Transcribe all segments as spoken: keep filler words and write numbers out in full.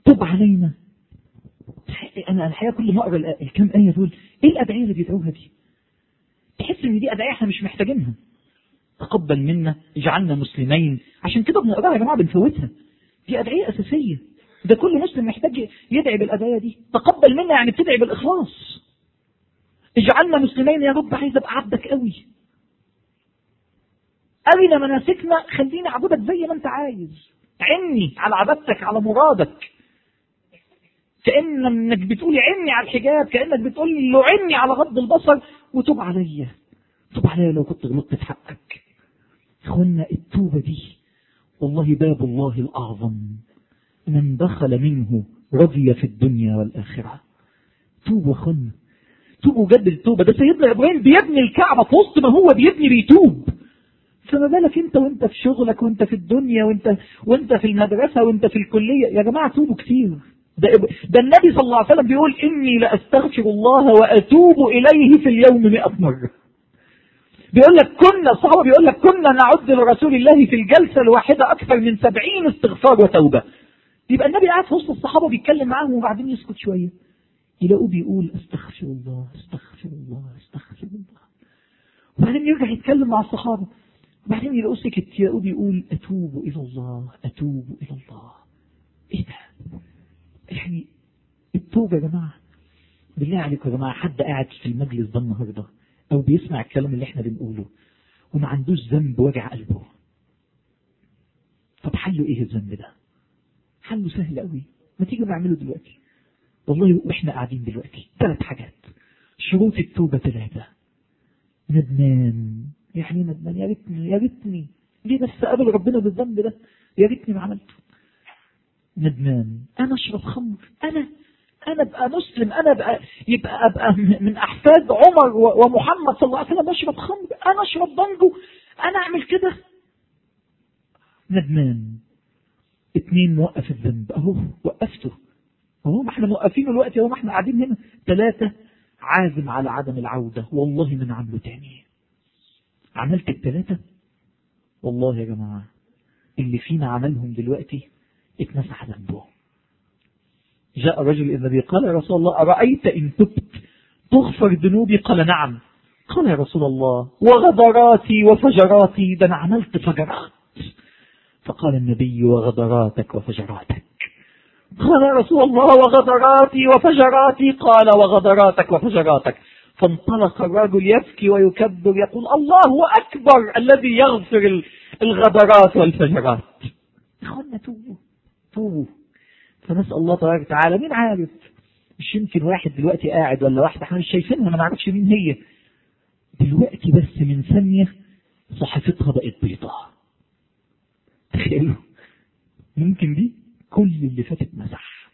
تب علينا. انا الحقيقه كل ما اقرا الكام ايه دول، ايه الادعيه اللي بيدعوها دي؟ تحس ان دي ادعيه احنا مش محتاجينها. تقبل منا، اجعلنا مسلمين، عشان كده بنقراها يا جماعه بنفوتها. دي ادعيه اساسيه، ده كل مسلم محتاج يدعي بالادعيه دي. تقبل منا يعني بتدعي بالاخلاص. اجعلنا مسلمين يا رب، عايز ابقى عبدك قوي، ارنا مناسكنا، خليني اعبدك زي ما انت عايز، عني على عبادتك على مرادك. كأنك بتقول عني على الحجاب، كأنك بتقول له عني على غض البصر، وتوب عليا، توب عليا لو كنت غلطت في حقك. اخوانا التوبة دي والله باب الله الأعظم، من دخل منه رضي في الدنيا والآخرة. توبوا اخوانا، توبوا جد التوبة. ده سيدنا إبراهيم بيبني الكعبة في وسط ما هو بيبني بيتوب، فما بالك انت وانت في شغلك وانت في الدنيا وانت وانت في المدرسة وانت في الكلية؟ يا جماعة توبوا كتير. ده, ده النبي صلى الله عليه وسلم بيقول إني لأستغفر الله وأتوب إليه في اليوم مئة مرة. بيقول لك كنا الصحابة بيقول لك كنا نعد لرسول الله في الجلسة الواحدة أكثر من سبعين استغفار وتوبة. يبقى النبي قاعد في وسط الصحابة بيتكلم معاهم وبعدين يسكت شوية، يلاقوه بيقول استغفر الله استغفر الله استغفر الله، وبعدين يرجع يتكلم مع الصحابة، وبعدين يلاقوه سكت، يلاقوه بيقول أتوب إلى الله أتوب إلى الله. إيه ده؟ يعني التوبة يا جماعة، بالله عليكم يا جماعة، حد قاعد في المجلس ده النهاردة أو بيسمع الكلام اللي احنا بنقوله وما عندوش ذنب وجع قلبه؟ طب حله ايه الذنب ده؟ حله سهل قوي، ما تيجي نعمله دلوقتي والله واحنا قاعدين دلوقتي. ثلاث حاجات، شروط التوبة ثلاثة. ندمان، يعني ندمان، يا ريتني يا ريتني ليه بس قابل ربنا بالذنب ده، يا ريتني ما عملته. ندمان، انا اشرب خمر، انا انا ابقى مسلم، انا ابقى يبقى ابقى من احفاد عمر ومحمد صلى الله عليه وسلم اشرب خمر، انا اشرب بانجو، انا اعمل كده. ندمان. اثنين، موقف الذنب، اهو وقفته، اهو ما احنا موقفينه الوقت، اهو ما احنا قاعدين هنا. ثلاثة، عازم على عدم العودة، والله من عمله تاني. عملت الثلاثة والله يا جماعة اللي فينا عملهم دلوقتي اتمسح ذنبه. جاء رجل إلى النبي قال يا رسول الله أرأيت إن تبت تغفر ذنوبي؟ قال نعم. قال يا رسول الله وغدراتي وفجراتي؟ ده أنا عملت فجرات. فقال النبي وغدراتك وفجراتك؟ قال يا رسول الله وغدراتي وفجراتي؟ قال وغدراتك وفجراتك. فانطلق الرجل يبكي ويكبر يقول الله أكبر الذي يغفر الغدرات والفجرات. اخوانا توبوا توبوا. فنسأل الله تبارك وتعالى، مين عارف، مش يمكن واحد دلوقتي قاعد ولا واحدة احنا مش شايفينها، ما نعرفش مين هي دلوقتي، بس من ثانية صحفتها بقت بيضاء. تخيلوا، ممكن دي كل اللي فاتت مسح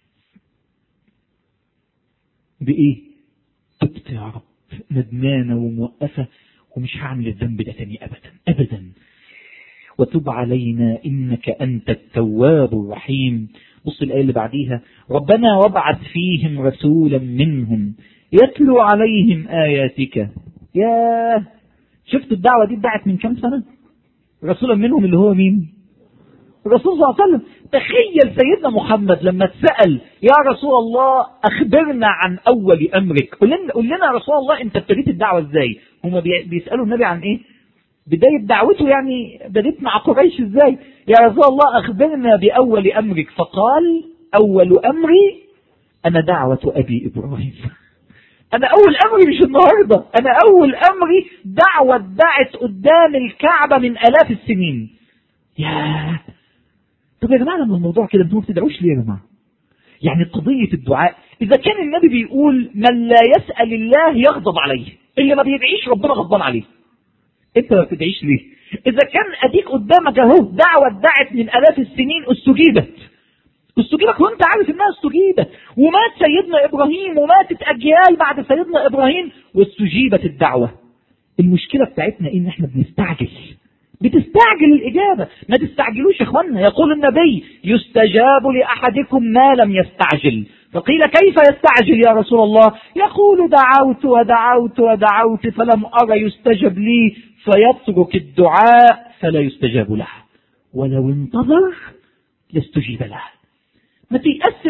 بإيه؟ تبت يا رب، ندمانة وموقفة ومش هعمل الذنب ده تاني أبدا أبدا. وتب علينا إنك أنت التواب الرحيم. بص الآية اللي بعديها، ربنا وابعث فيهم رسولا منهم يتلو عليهم آياتك. يا شفت الدعوة دي اتدعت من كم سنة؟ رسولا منهم اللي هو مين؟ الرسول صلى الله عليه وسلم. تخيل سيدنا محمد لما اتسأل يا رسول الله أخبرنا عن أول أمرك، قل لنا, قل لنا يا رسول الله أنت ابتديت الدعوة إزاي؟ هم بيسألوا النبي عن إيه؟ بداية دعوته، يعني بديت مع قريش إزاي؟ يا رسول الله أخبرنا بأول أمرك. فقال أول أمري أنا دعوة أبي إبراهيم. أنا أول أمري مش النهاردة، أنا أول أمري دعوة دعت قدام الكعبة من آلاف السنين. ياه، طب يا جماعة لما الموضوع كده انتوا ما بتدعوش ليه يا جماعة؟ يعني قضية الدعاء، إذا كان النبي بيقول من لا يسأل الله يغضب عليه، اللي ما بيدعيش ربنا غضبان عليه، انت ما بتدعيش ليه؟ إذا كان أديك قدامك اهو دعوة دعت من آلاف السنين استجيبت، استجيبت وانت عارف انها استجيبت، ومات سيدنا إبراهيم وماتت أجيال بعد سيدنا إبراهيم واستجيبت الدعوة. المشكلة بتاعتنا إيه؟ إن احنا بنستعجل، بتستعجل الإجابة. ما تستعجلوش يا اخوانا، يقول النبي يستجاب لأحدكم ما لم يستعجل. فقيل كيف يستعجل يا رسول الله؟ يقول دعوت ودعوت ودعوت فلم أرى يستجب لي، فيترك الدعاء فلا يستجاب له، ولو انتظر يستجيب له. ما تيأس من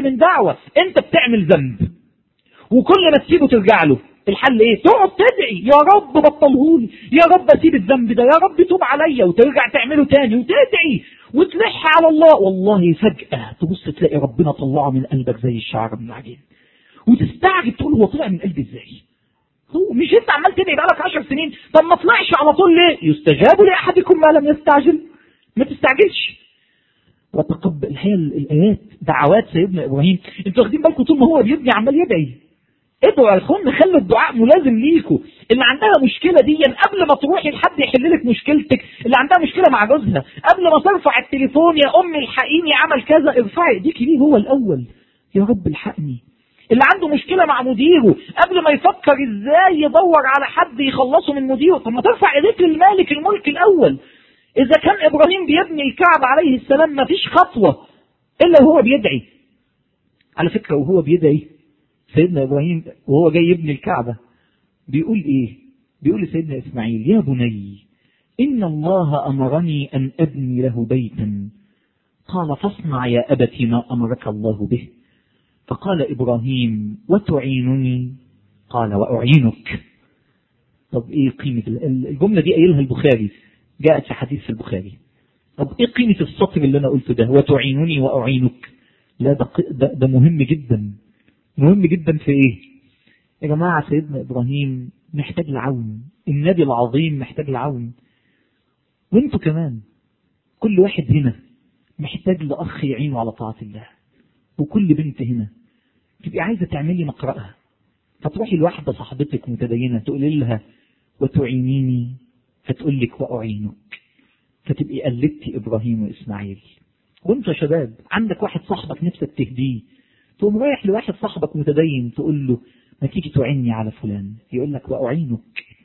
من دعوة، انت بتعمل ذنب وكل ما تسيبه ترجع له، الحل ايه؟ تقعد تدعي يا رب بطلهولي، يا رب اسيب الذنب ده، يا رب توب عليا، وترجع تعمله تاني وتدعي وتلح على الله. والله فجأة تبص تلاقي ربنا طلعه من قلبك زي الشعر من العجين، وتستعجب تقول هو طلع من قلبي ازاي؟ هو مش انت عمال تدعي بقالك عشر سنين؟ طب ما طلعش على طول ليه؟ يستجاب لاحدكم ما لم يستعجل. ما تستعجلش وتقبل. الحقيقه الايات دعوات سيدنا ابراهيم، انتوا واخدين بالكم طول ما هو بيبني عمال يدعي. ادعوا يا اخوان، خلوا الدعاء ملازم ليكوا. اللي عندها مشكله دي قبل ما تروحي لحد يحل لك مشكلتك، اللي عندها مشكله مع جوزها قبل ما ترفع التليفون يا امي الحقيني عمل كذا، ارفعي ايديكي ليه هو الاول، يا رب الحقني. اللي عنده مشكله مع مديره قبل ما يفكر ازاي يدور على حد يخلصه من مديره، طب ما ترفع ايديك للمالك الملك الاول. اذا كان ابراهيم بيبني الكعبه عليه السلام ما فيش خطوه الا وهو بيدعي. على فكره وهو بيدعي سيدنا ابراهيم وهو جاي يبني الكعبه بيقول ايه؟ بيقول لسيدنا اسماعيل يا بني ان الله امرني ان ابني له بيتا، قال فاصنع يا ابت ما امرك الله به. فقال ابراهيم وتعينني؟ قال واعينك. طب ايه قيمه الجمله دي؟ قايلها البخاري، جاءت في حديث في البخاري. طب ايه قيمه السطر اللي انا قلته ده وتعينني واعينك؟ لا ده, ده, ده مهم جدا. مهم جدا في ايه يا جماعة؟ سيدنا ابراهيم محتاج العون، النبي العظيم محتاج العون، وانتوا كمان كل واحد هنا محتاج لأخ يعينه على طاعة الله. وكل بنت هنا تبقي عايزة تعملي مقرأها، فتروحي لواحدة صاحبتك متدينة تقول لها وتعينيني، فتقول لك وأعينك، فتبقي قلدتي إبراهيم وإسماعيل. وانتوا يا شباب عندك واحد صاحبك نفسك تهديه، تقوم رايح لواحد صاحبك متدين تقول له ما تيجي تعيني على فلان، يقول لك وأعينك.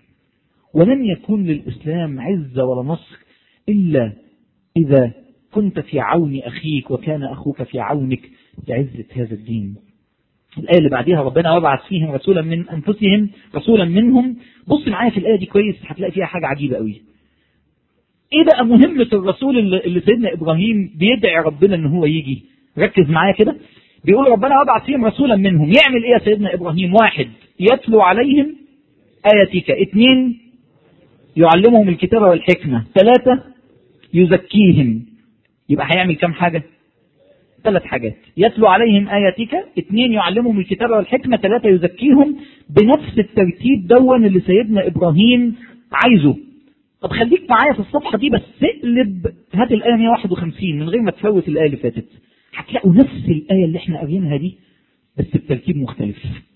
ولن يكون للإسلام عزة ولا نصر إلا إذا كنت في عون أخيك وكان أخوك في عونك لعزة هذا الدين. الآية اللي بعدها ربنا وبعث فيهم رسولا من أنفسهم رسولا منهم. بص معايا في الآية دي كويس، هتلاقي فيها حاجة عجيبة قوي. إيه بقى مهمة الرسول اللي سيدنا إبراهيم بيدعي ربنا إن هو يجي؟ ركز معايا كده. بيقول ربنا وبعث فيهم رسولا منهم، يعمل إيه يا سيدنا إبراهيم؟ واحد يتلو عليهم آياتك، اثنين يعلمهم الكتاب والحكمة، ثلاثة يزكيهم. يبقى هيعمل كم حاجة؟ ثلاث حاجات. يتلو عليهم آياتك، اثنين يعلمهم الكتاب والحكمة، ثلاثة يزكيهم، بنفس الترتيب دون اللي سيدنا إبراهيم عايزه. طب خليك معايا في الصفحة دي بس، اقلب هات الآية مئة وواحد وخمسين من غير ما تفوت الآية اللي فاتت، هتلاقوا نفس الآية اللي احنا قاريينها دي بس بترتيب مختلف.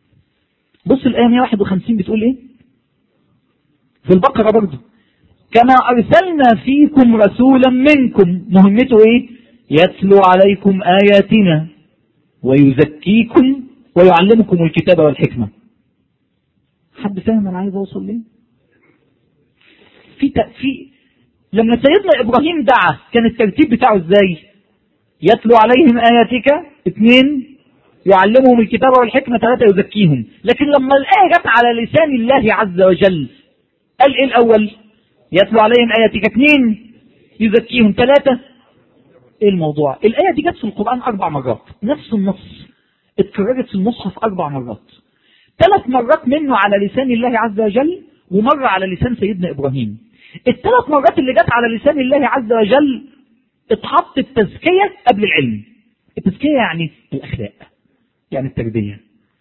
بص الآية مئة وواحد وخمسين بتقول ايه؟ في البقرة برضو، كما أرسلنا فيكم رسولا منكم، مهمته ايه؟ يتلو عليكم آياتنا ويزكيكم ويعلمكم الكتاب والحكمة. حد فاهم أنا عايز أوصل ليه؟ في في لما سيدنا إبراهيم دعا كان الترتيب بتاعه ازاي؟ يتلو عليهم آياتك، اثنين يعلمهم الكتاب والحكمة، ثلاثة يزكيهم. لكن لما الآية جت على لسان الله عز وجل قال ايه الأول؟ يتلو عليهم آياتك، اثنين يزكيهم، ثلاثة ايه الموضوع؟ الآية دي جت في القرآن أربع مرات، نفس النص اتكررت في المصحف أربع مرات، ثلاث مرات منه على لسان الله عز وجل ومرة على لسان سيدنا إبراهيم. الثلاث مرات اللي جت على لسان الله عز وجل اتحط التزكية قبل العلم. التزكية يعني الأخلاق، يعني التربية.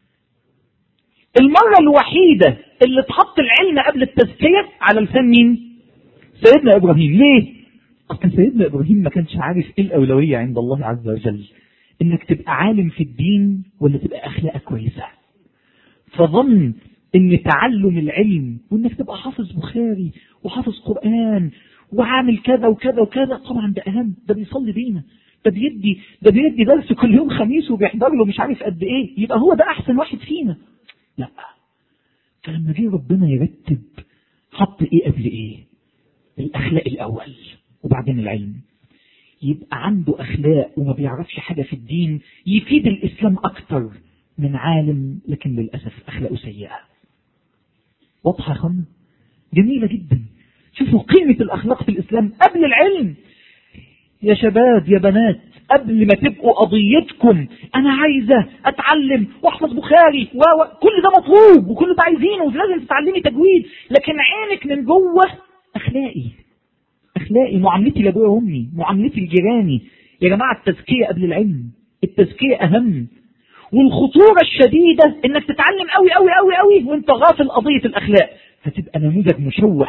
المرة الوحيدة اللي اتحط العلم قبل التزكية على لسان مين؟ سيدنا إبراهيم. ليه؟ أصلا سيدنا إبراهيم ما كانش عارف إيه الأولوية عند الله عز وجل، إنك تبقى عالم في الدين ولا تبقى أخلاقك كويسة. فظن إن تعلم العلم وإنك تبقى حافظ بخاري وحافظ قرآن وعامل كذا وكذا وكذا طبعا ده أهم، ده بيصلي بينا، ده بيدي ده بيدي درس كل يوم خميس وبيحضر له مش عارف قد إيه، يبقى هو ده أحسن واحد فينا. لا، فلما جه ربنا يرتب حط إيه قبل إيه؟ الأخلاق الأول وبعدين العلم. يبقى عنده أخلاق وما بيعرفش حاجة في الدين يفيد الإسلام أكتر من عالم لكن للأسف أخلاقه سيئة. واضحة يا خمنا؟ جميلة جدا. شوفوا قيمة الأخلاق في الإسلام قبل العلم. يا شباب يا بنات، قبل ما تبقوا قضيتكم انا عايزة اتعلم واحفظ بخاري و... و... كل ده مطلوب وكل ده عايزينه ولازم تتعلمي تجويد، لكن عينك من جوه اخلاقي اخلاقي معاملتي لابويا وامي، معاملتي لجيراني. يا جماعة التزكية قبل العلم، التزكية اهم. والخطورة الشديدة انك تتعلم قوي قوي قوي قوي وانت غافل قضية الاخلاق، فتبقى نموذج مشوه.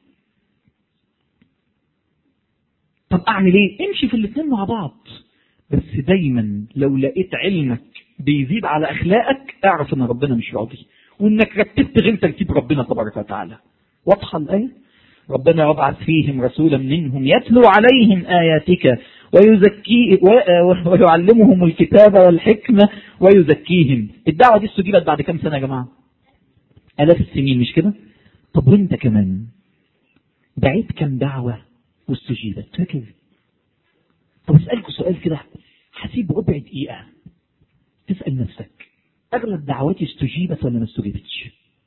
طب اعمل ايه؟ امشي في الاثنين مع بعض، بس دايما لو لقيت علمك بيزيد على اخلاقك اعرف ان ربنا مش راضي، وانك رتبت غير ترتيب ربنا تبارك وتعالى. واضحة الايه؟ ربنا يبعث فيهم رسولا منهم يتلو عليهم آياتك ويزكي ويعلمهم الكتاب والحكمة ويزكيهم. الدعوة دي استجيبت بعد كم سنة يا جماعة؟ آلاف السنين، مش كده؟ طب وانت كمان دعيت كم دعوة واستجيبت؟ فاكر؟ طب اسألكوا سؤال كده، هسيب ربع دقيقة تسأل نفسك، أغلب دعواتي استجيبت ولا ما استجيبتش؟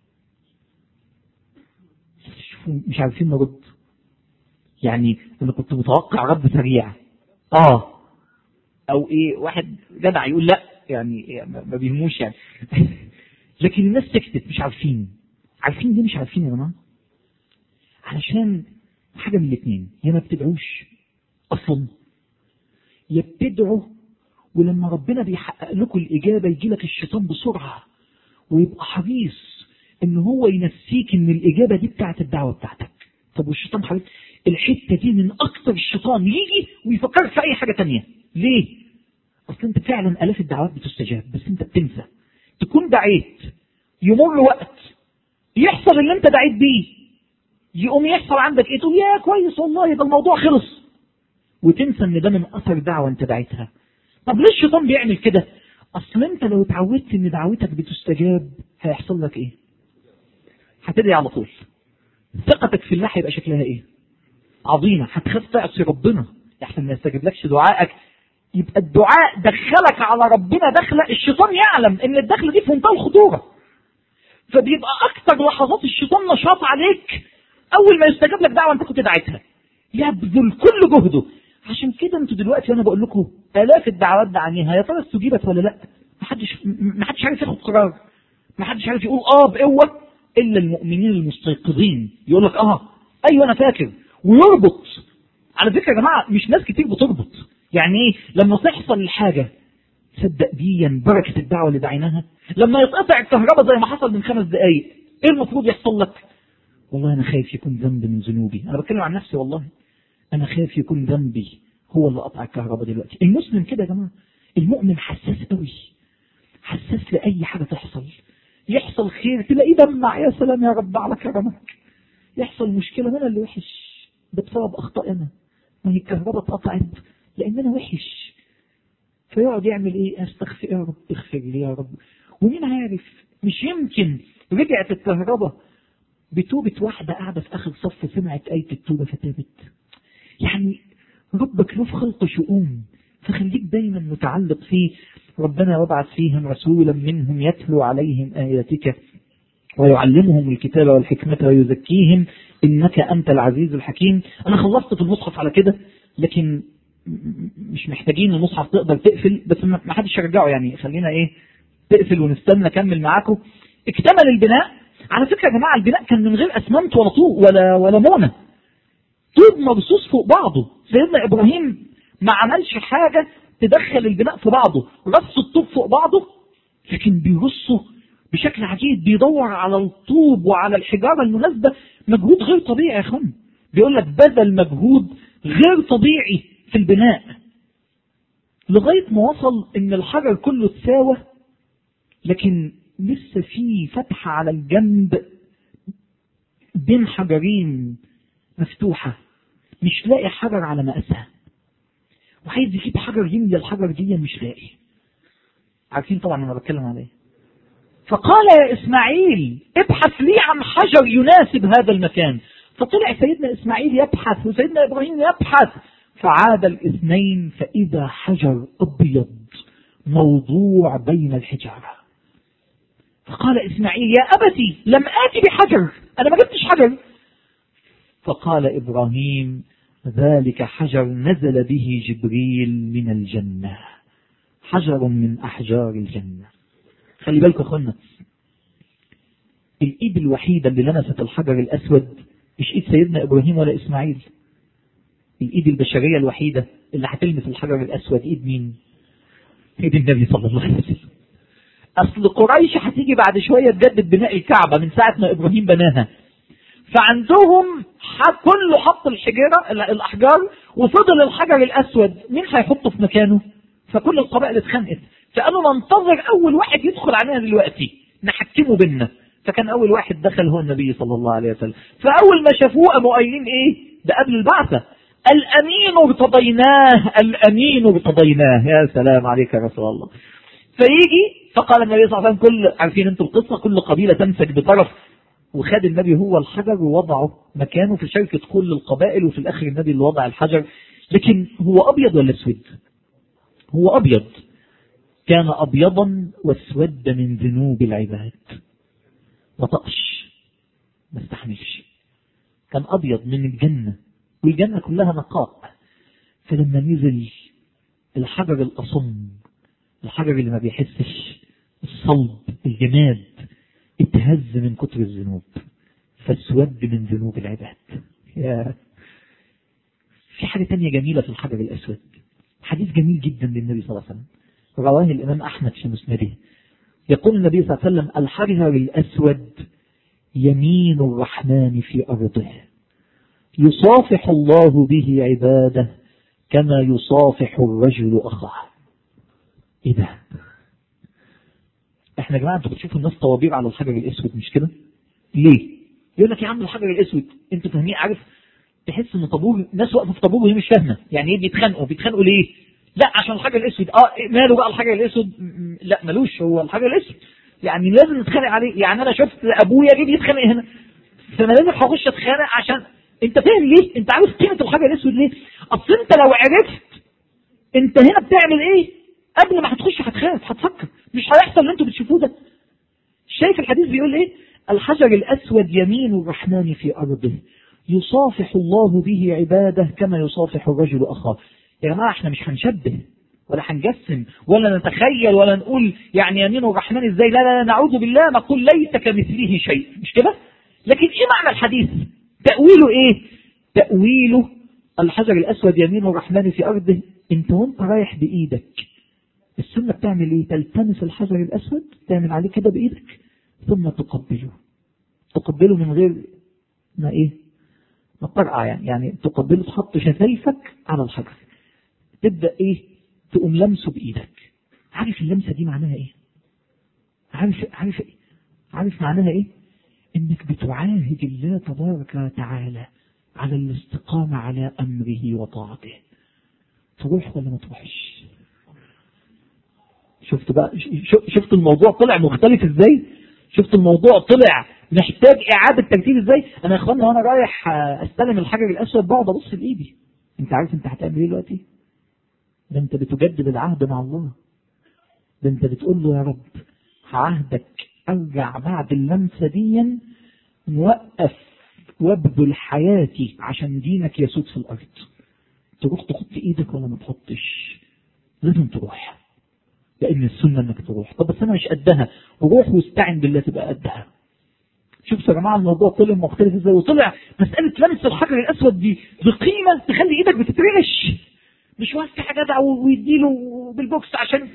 مش عارفين نرد. يعني انا كنت متوقع رد سريع اه او ايه، واحد جدع يقول لا، يعني ما بيهموش يعني لكن الناس سكتت، مش عارفين. عارفين ليه مش عارفين يا جماعه؟ علشان حاجه من الاثنين، يا ما بتدعوش اصلا، يا بتدعوا ولما ربنا بيحقق لكم الاجابه يجي لك الشيطان بسرعه ويبقى حريص ان هو ينسيك ان الاجابه دي بتاعت الدعوه بتاعتك. طب والشيطان حريص الحته دي من اكتر الشيطان يجي ويفكرك في اي حاجه تانية. ليه؟ اصل انت فعلا الاف الدعوات بتستجاب بس انت بتنسى. تكون دعيت يمر وقت يحصل اللي انت دعيت بيه، يقوم يحصل عندك ايه؟ تقول يا كويس والله ده الموضوع خلص، وتنسى ان ده من اثر دعوه انت دعيتها. طب ليه الشيطان بيعمل كده؟ اصل انت لو اتعودت ان دعوتك بتستجاب هيحصل لك ايه؟ هتدعي على طول. ثقتك في الله هيبقى شكلها ايه؟ عظيمه. هتخاف تعصي ربنا احسن ما يستجيبلكش دعائك، يبقى الدعاء دخلك على ربنا دخله الشيطان يعلم ان الدخله دي في منتهى الخطوره، فبيبقى اكتر لحظات الشيطان نشاط عليك اول ما يستجاب لك دعوه انت كنت دعيتها، يبذل كل جهده. عشان كده انتوا دلوقتي انا بقول لكم الاف الدعوات دعانيها، يا ترى استجيبت ولا لا؟ محدش محدش عارف ياخد قرار، محدش عارف يقول اه بقوه الا المؤمنين المستيقظين. يقول لك اه ايوه انا فاكر ويربط. على فكره يا جماعه مش ناس كتير بتربط. يعني ايه؟ لما تحصل الحاجه تصدق دي بركه الدعوه اللي دعيناها. لما يتقطع الكهرباء زي ما حصل من خمس دقائق ايه المفروض يحصل لك؟ والله انا خايف يكون ذنب من ذنوبي. انا بتكلم عن نفسي، والله انا خايف يكون ذنبي هو اللي قطع الكهرباء دلوقتي. المسلم كده يا جماعه، المؤمن حساس قوي، حساس لاي حاجه تحصل. يحصل خير تلاقيه دمع، يا سلام يا رب على كرمك. يحصل مشكله انا اللي وحش، ده بسبب اخطاء انا، ما هي الكهرباء اتقطعت لان انا وحش. فيقعد يعمل ايه؟ استغفر يا رب، اغفر لي يا رب. ومين عارف مش يمكن رجعت الكهرباء بتوبة واحدة قاعدة في آخر صف سمعت آية التوبة فتابت. يعني ربك له في خلق شؤون، فخليك دايما متعلق فيه. ربنا يبعث فيهم رسولا منهم يتلو عليهم آياتك ويعلمهم الكتاب والحكمة ويزكيهم إنك أنت العزيز الحكيم. أنا خلصت في المصحف على كده، لكن مش محتاجين المصحف، تقدر تقفل بس ما حدش يرجعه، يعني خلينا إيه تقفل ونستنى أكمل معاكم. اكتمل البناء. على فكرة يا جماعة البناء كان من غير أسمنت ولا طوب ولا ولا مونة، طوب مبسوس فوق بعضه. سيدنا إبراهيم ما عملش حاجة تدخل البناء في بعضه، رص الطوب فوق بعضه، لكن بيرصه بشكل عجيب، بيدور على الطوب وعلى الحجارة المناسبة. مجهود غير طبيعي يا اخوان، بيقول لك بذل مجهود غير طبيعي في البناء لغاية ما وصل ان الحجر كله تساوى، لكن لسه في فتحة على الجنب بين حجرين مفتوحة، مش لاقي حجر على مقاسها، وعايز يجيب حجر يملى الحجر دي مش لاقي. عارفين طبعا انا بتكلم عليه. فقال يا إسماعيل ابحث لي عن حجر يناسب هذا المكان. فطلع سيدنا إسماعيل يبحث وسيدنا إبراهيم يبحث، فعاد الاثنين فإذا حجر أبيض موضوع بين الحجارة. فقال إسماعيل يا أبتي لم آتي بحجر، أنا ما جبتش حجر. فقال إبراهيم ذلك حجر نزل به جبريل من الجنة، حجر من أحجار الجنة. خلي بالكم أخوانا، الإيد الوحيدة اللي لمست الحجر الأسود مش إيد سيدنا إبراهيم ولا إسماعيل. الإيد البشرية الوحيدة اللي هتلمس الحجر الأسود إيد مين؟ إيد النبي صلى الله عليه وسلم. أصل قريش هتيجي بعد شوية تجدد بناء الكعبة من ساعة ما إبراهيم بناها، فعندهم كله حط الحجارة الأحجار وفضل الحجر الأسود، مين هيحطه في مكانه؟ فكل القبائل اتخانقت، فقالوا ننتظر أول واحد يدخل علينا دلوقتي نحكمه بينا. فكان أول واحد دخل هو النبي صلى الله عليه وسلم. فأول ما شافوه قاموا قايلين إيه؟ ده قبل البعثة، الأمين ارتضيناه، الأمين ارتضيناه. يا سلام عليك يا رسول الله. فيجي فقال النبي صلى الله عليه وسلم، كل عارفين انتم القصة، كل قبيلة تمسك بطرف، وخد النبي هو الحجر ووضعه مكانه في شركة كل القبائل، وفي الآخر النبي اللي وضع الحجر. لكن هو أبيض ولا أسود؟ هو أبيض، كان أبيضا واسود من ذنوب العباد، ما طقش ما استحملش، كان أبيض من الجنة، والجنة كلها نقاء. فلما نزل الحجر الأصم، الحجر اللي ما بيحسش، الصلب الجماد، اتهز من كتر الذنوب فاسود من ذنوب العباد. يا في حاجة تانية جميلة في الحجر الأسود، حديث جميل جدا للنبي صلى الله عليه وسلم رواه الإمام أحمد في مسنده. يقول النبي صلى الله عليه وسلم: الحجر الأسود يمين الرحمن في أرضه، يصافح الله به عباده كما يصافح الرجل أخاه. إيه ده؟ احنا يا جماعة انتوا بتشوفوا الناس طوابير على الحجر الأسود مش كده؟ ليه؟ يقول لك يا عم الحجر الأسود، انتوا فاهمين؟ عارف تحس ان طابور ناس واقفه في طابور وهي مش فاهمه يعني ايه بيتخانقوا. بيتخانقوا ليه؟ لا عشان الحجر الاسود. اه ماله بقى الحجر الاسود؟ لا ملوش، هو الحجر الاسود يعني لازم نتخانق عليه. يعني انا شفت ابويا جه بيتخانق هنا، فانا لازم هخش اتخانق عشان انت فاهم ليه؟ انت عارف قيمه الحجر الاسود ليه؟ اصل انت لو عرفت انت هنا بتعمل ايه قبل ما هتخش هتخاف، هتفكر، مش هيحصل اللي انتوا بتشوفوه ده. شايف الحديث بيقول ايه؟ الحجر الاسود يمين الرحمن في ارضه، يصافح الله به عباده كما يصافح الرجل أخاه. يا جماعة احنا مش هنشبه ولا هنجسم ولا نتخيل ولا نقول يعني يمين الرحمن ازاي، لا لا لا، نعوذ بالله، نقول ليس كمثله شيء، مش كده؟ لكن ايه معنى الحديث؟ تأويله ايه؟ تأويله الحجر الأسود يمين الرحمن في أرضه، انت وانت رايح بإيدك السنة بتعمل ايه؟ تلتمس الحجر الأسود، تعمل عليه كده بإيدك ثم تقبله، تقبله من غير ما ايه؟ مطرقع يعني يعني تقبله، تحط شفايفك على الحجر، تبدأ ايه؟ تقوم لمسه بإيدك. عارف اللمسة دي معناها ايه؟ عارف عارف ايه؟ عارف معناها ايه؟ انك بتعاهد الله تبارك وتعالى على الاستقامة على أمره وطاعته. تروح ولا ما تروحش؟ شفت بقى؟ شفت الموضوع طلع مختلف ازاي؟ شفت الموضوع طلع محتاج إعادة ترتيب ازاي؟ أنا يا إخوانا وأنا رايح أستلم الحجر الأسود بقعد أبص لإيدي. أنت عارف أنت هتعمل إيه دلوقتي؟ ده أنت بتجدد العهد مع الله. ده أنت بتقول له يا رب عهدك أرجع بعد اللمسة دي موقف وابذل حياتي عشان دينك يسود في الأرض. تروح تحط إيدك ولا ما تحطش؟ لازم تروح، لأن السنة إنك تروح. طب بس أنا مش قدها، وروح واستعن بالله تبقى قدها. شوف يا جماعة الموضوع طلع مختلف ازاي، وطلع مسألة لمس الحجر الأسود دي بقيمة تخلي إيدك بتترعش، مش واسع جدع ويديله بالبوكس عشان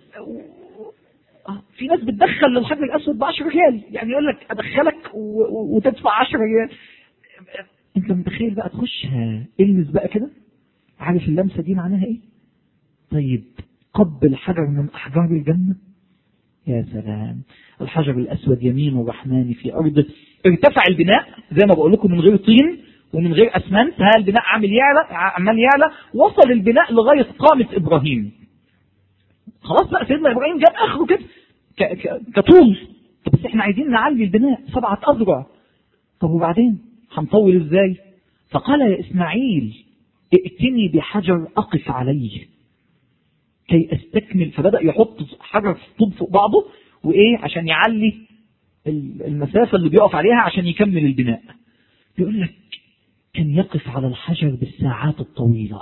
في ناس بتدخل للحجر الأسود بعشر ريال، يعني يقول لك أدخلك وتدفع عشر ريال. أنت متخيل بقى تخشها المس بقى كده؟ عارف اللمسة دي معناها إيه؟ طيب قبل حجر من أحجار الجنة. يا سلام، الحجر الأسود يمين الرحمن في أرضه. ارتفع البناء زي ما بقول لكم من غير طين ومن غير أسمنت، ها البناء عامل يعلى عمال يعلى، وصل البناء لغاية قامة إبراهيم. خلاص بقى سيدنا إبراهيم جاب آخره كده كطول. طب بس احنا عايزين نعلي البناء سبعة أذرع. طب وبعدين هنطول ازاي؟ فقال يا إسماعيل ائتني بحجر أقف عليه كي استكمل. فبدأ يحط حجر طوب فوق بعضه وايه عشان يعلي المسافة اللي بيقف عليها عشان يكمل البناء. بيقول لك كان يقف على الحجر بالساعات الطويلة،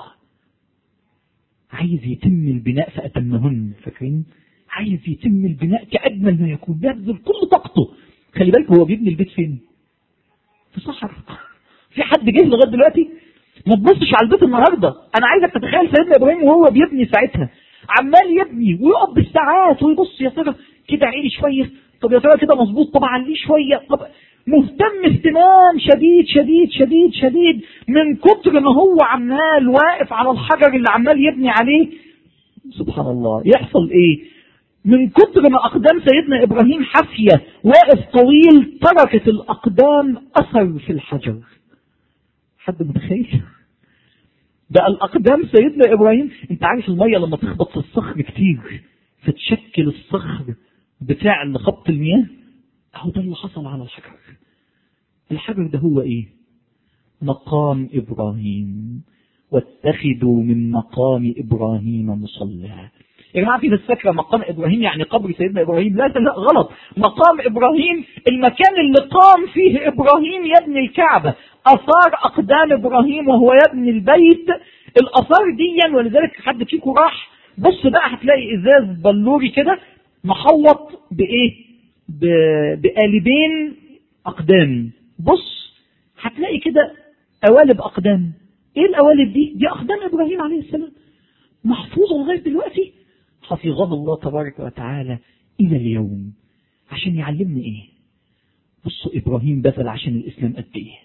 عايز يتم البناء فأتمهن. فاكرين؟ عايز يتم البناء كأجمل ما يكون، بيبذل كل طاقته. خلي بالك هو بيبني البيت فين؟ في صحراء. في حد جه لغايه دلوقتي؟ ما تبصش على البيت النهارده، انا عايزك تتخيل سيدنا ابراهيم وهو بيبني ساعتها، عمال يبني ويقف بالساعات ويبص يا ترى كده عيني شويه، طب يا ترى كده مظبوط، طب عليه شويه، طب مهتم اهتمام شديد شديد شديد شديد، من كتر ما هو عمال واقف على الحجر اللي عمال يبني عليه. سبحان الله، يحصل ايه؟ من كتر ما أقدام سيدنا إبراهيم حافية واقف طويل، تركت الأقدام أثر في الحجر. حد متخيل؟ بقى الأقدام سيدنا إبراهيم، أنت عارف المية لما تخبط في الصخر كتير فتشكل الصخر بفعل خبط المياه، أهو ده اللي حصل على الحجر. الحجر ده هو إيه؟ مقام إبراهيم، واتخذوا من مقام إبراهيم مصلى. يا جماعة في ناس فاكرة مقام إبراهيم يعني قبر سيدنا إبراهيم، لا لا غلط. مقام إبراهيم المكان اللي قام فيه إبراهيم يبني الكعبة، أثار أقدام إبراهيم وهو يبني البيت، الأثار دي. ولذلك حد فيكم راح بص بقى هتلاقي إزاز بلوري كده محوط بإيه؟ بقالبين أقدام. بص هتلاقي كده قوالب أقدام. إيه القوالب دي؟ دي أقدام إبراهيم عليه السلام، محفوظة لغاية دلوقتي، حفظها الله تبارك وتعالى إلى اليوم. عشان يعلمني إيه؟ بصوا إبراهيم بذل عشان الإسلام قد إيه.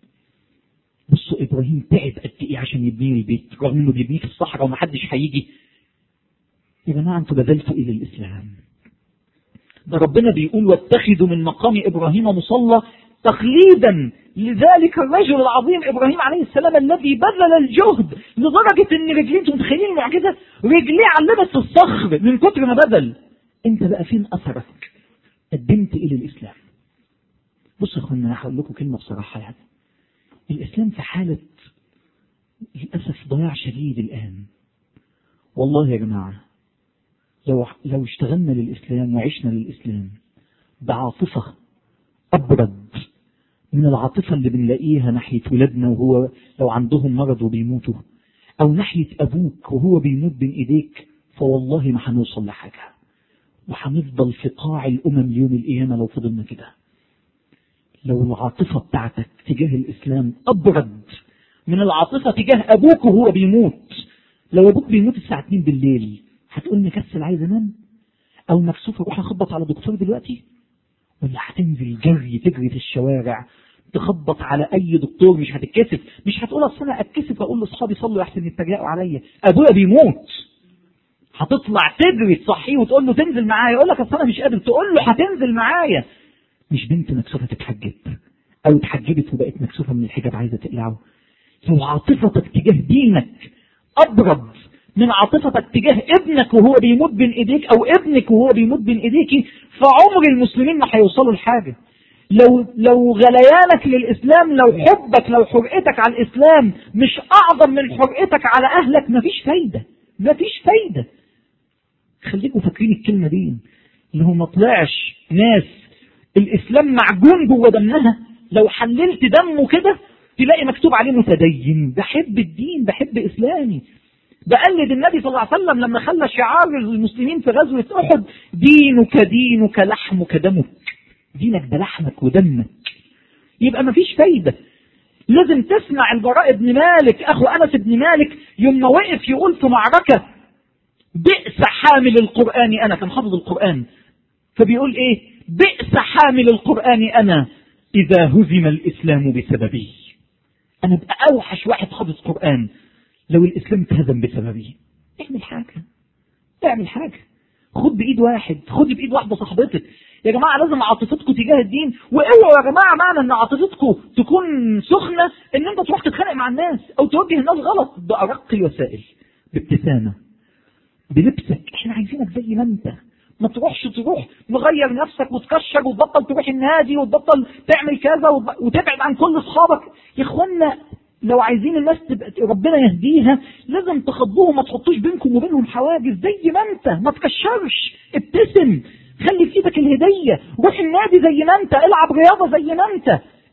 بصوا إبراهيم تعب قد إيه عشان يبني البيت، رغم إنه بيبنيه في الصحراء ومحدش هيجي. يا جماعة أنتوا بذلتوا إلى الإسلام. ده ربنا بيقول واتخذوا من مقام إبراهيم مصلى، تخليدا لذلك الرجل العظيم إبراهيم عليه السلام الذي بذل الجهد لدرجة إن رجليه، انتم متخيلين المعجزة؟ رجليه علمت في الصخر من كتر ما بذل. أنت بقى فين أثرك؟ قدمت إلى الإسلام. بصوا يا أخوانا، أنا هقول لكم كلمة بصراحة، يعني الإسلام في حالة للأسف ضياع شديد الآن. والله يا جماعة لو لو اشتغلنا للإسلام وعشنا للإسلام بعاطفة أبرد من العاطفة اللي بنلاقيها ناحية ولادنا وهو لو عندهم مرض وبيموتوا، أو ناحية أبوك وهو بيموت بين إيديك، فوالله ما هنوصل لحاجة، وهنفضل في قاع الأمم يوم القيامة لو فضلنا كده. لو العاطفة بتاعتك تجاه الإسلام أبرد من العاطفة تجاه أبوك وهو بيموت، لو أبوك بيموت الساعة اتنين بالليل هتقول مكسل عايز أنام، أو مكسوف أروح أخبط على دكتور دلوقتي، ولا هتنزل جري تجري في الشوارع تخبط على أي دكتور؟ مش هتتكسف، مش هتقول أصل أنا أتكسف أقول لأصحابي صلوا أحسن يتريقوا عليا، أبويا بيموت. هتطلع تجري تصحيه وتقول له تنزل معايا، يقول لك أصل أنا مش قادر، تقول له هتنزل معايا. مش بنت مكسوفة تتحجب أو اتحجبت وبقت مكسوفة من الحجاب عايزة تقلعه. لو عاطفتك تجاه دينك أبرد من عاطفتك تجاه ابنك وهو بيموت بين ايديك او ابنك وهو بيموت بين ايديك، فعمر المسلمين ما هيوصلوا لحاجه. لو لو غليانك للاسلام، لو حبك، لو حرقتك على الاسلام مش اعظم من حرقتك على اهلك، مفيش فايده، مفيش فايده. خليكم فاكرين الكلمه دي، انه ما طلعش ناس الاسلام معجون جوه دمها، لو حللت دمه كده تلاقي مكتوب عليه متدين، بحب الدين، بحب اسلامي، بقلد النبي صلى الله عليه وسلم لما خلى شعار المسلمين في غزوة أحد دينك دينك لحمك دمك. دينك ده لحمك ودمك. يبقى مفيش فايدة. لازم تسمع البراء بن مالك أخو أنس بن مالك يوم ما وقف يقول في معركة بئس حامل القرآن أنا، كان حافظ القرآن، فبيقول إيه؟ بئس حامل القرآن أنا إذا هزم الإسلام بسببي. أنا بقى أوحش واحد حافظ قرآن لو الإسلام اتهزم بسببه. اعمل حاجة، اعمل حاجة، خد بإيد واحد، خد بإيد واحدة صاحبتك. يا جماعة لازم عاطفتكم تجاه الدين، واوعوا يا جماعة معنى ان عاطفتكم تكون سخنة ان انت تروح تتخانق مع الناس او توجه الناس غلط. بأرق الوسائل، بابتسامة، بلبسك، احنا عايزينك زي ما انت، ما تروحش تروح مغير نفسك وتكشر وتبطل تروح النادي وتبطل تعمل كذا وتبعد عن كل اصحابك. يا اخوانا لو عايزين الناس تبقى ربنا يهديها لازم تخضوهم، ما تحطوش بينكم وبينهم حواجز، زي ما انت، ما تكشرش، ابتسم، خلي في ايدك الهدية، روح النادي زي ما انت، العب رياضة زي ما انت،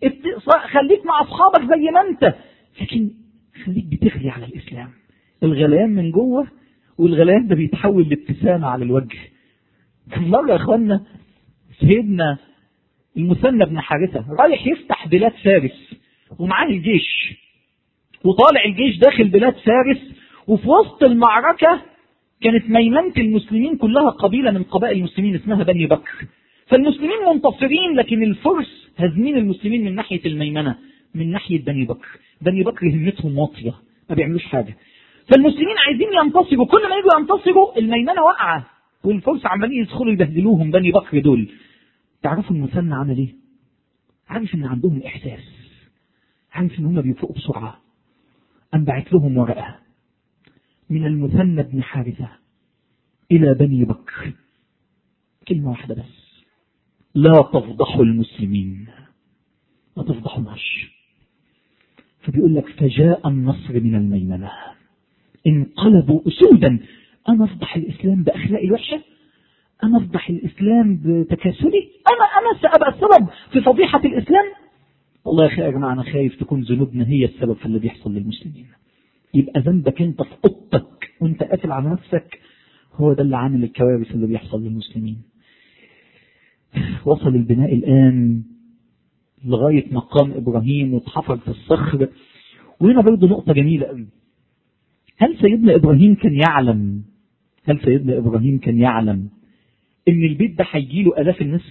خليك مع اصحابك زي ما انت، لكن خليك بتغلي على الاسلام. الغليان من جوه، والغليان ده بيتحول لابتسامه على الوجه. كان مره يا اخوانا سيدنا المثنى بن حارثة رايح يفتح بلاد فارس ومعاه الجيش، وطالع الجيش داخل بلاد فارس، وفي وسط المعركة كانت ميمنة المسلمين كلها قبيلة من قبائل المسلمين اسمها بني بكر، فالمسلمين منتصرين لكن الفرس هزمين المسلمين من ناحية الميمنة، من ناحية بني بكر. بني بكر همتهم واطية ما بيعملوش حاجة، فالمسلمين عايزين ينتصروا، كل ما يجوا ينتصروا الميمنة واقعة والفرس عمالين يدخلوا يبهدلوهم بني بكر دول. تعرفوا المثنى عمل ايه؟ عارف ان عندهم الاحساس، عارف ان هم بيفوقوا بسرعة، أم بعت لهم ورقة من المثنى بن حارثة إلى بني بكر، كلمة واحدة بس: لا تفضحوا المسلمين، لا تفضحوناش. فبيقول لك فجاء النصر من الميمنة، انقلبوا أسودا. أنا أفضح الإسلام بأخلاقي الوحشة؟ أنا أفضح الإسلام بتكاسلي؟ أنا أنا سأبقى السبب في فضيحة الإسلام؟ والله يا أخي يا جماعة أنا خايف تكون ذنوبنا هي السبب في اللي بيحصل للمسلمين. يبقى ذنبك أنت في أوضتك وأنت قافل على نفسك، هو ده اللي عامل الكوارث اللي بيحصل للمسلمين. وصل البناء الآن لغاية مقام إبراهيم واتحفر في الصخر. وهنا برضه نقطة جميلة قوي. هل سيدنا إبراهيم كان يعلم هل سيدنا إبراهيم كان يعلم إن البيت ده هيجيله آلاف الناس؟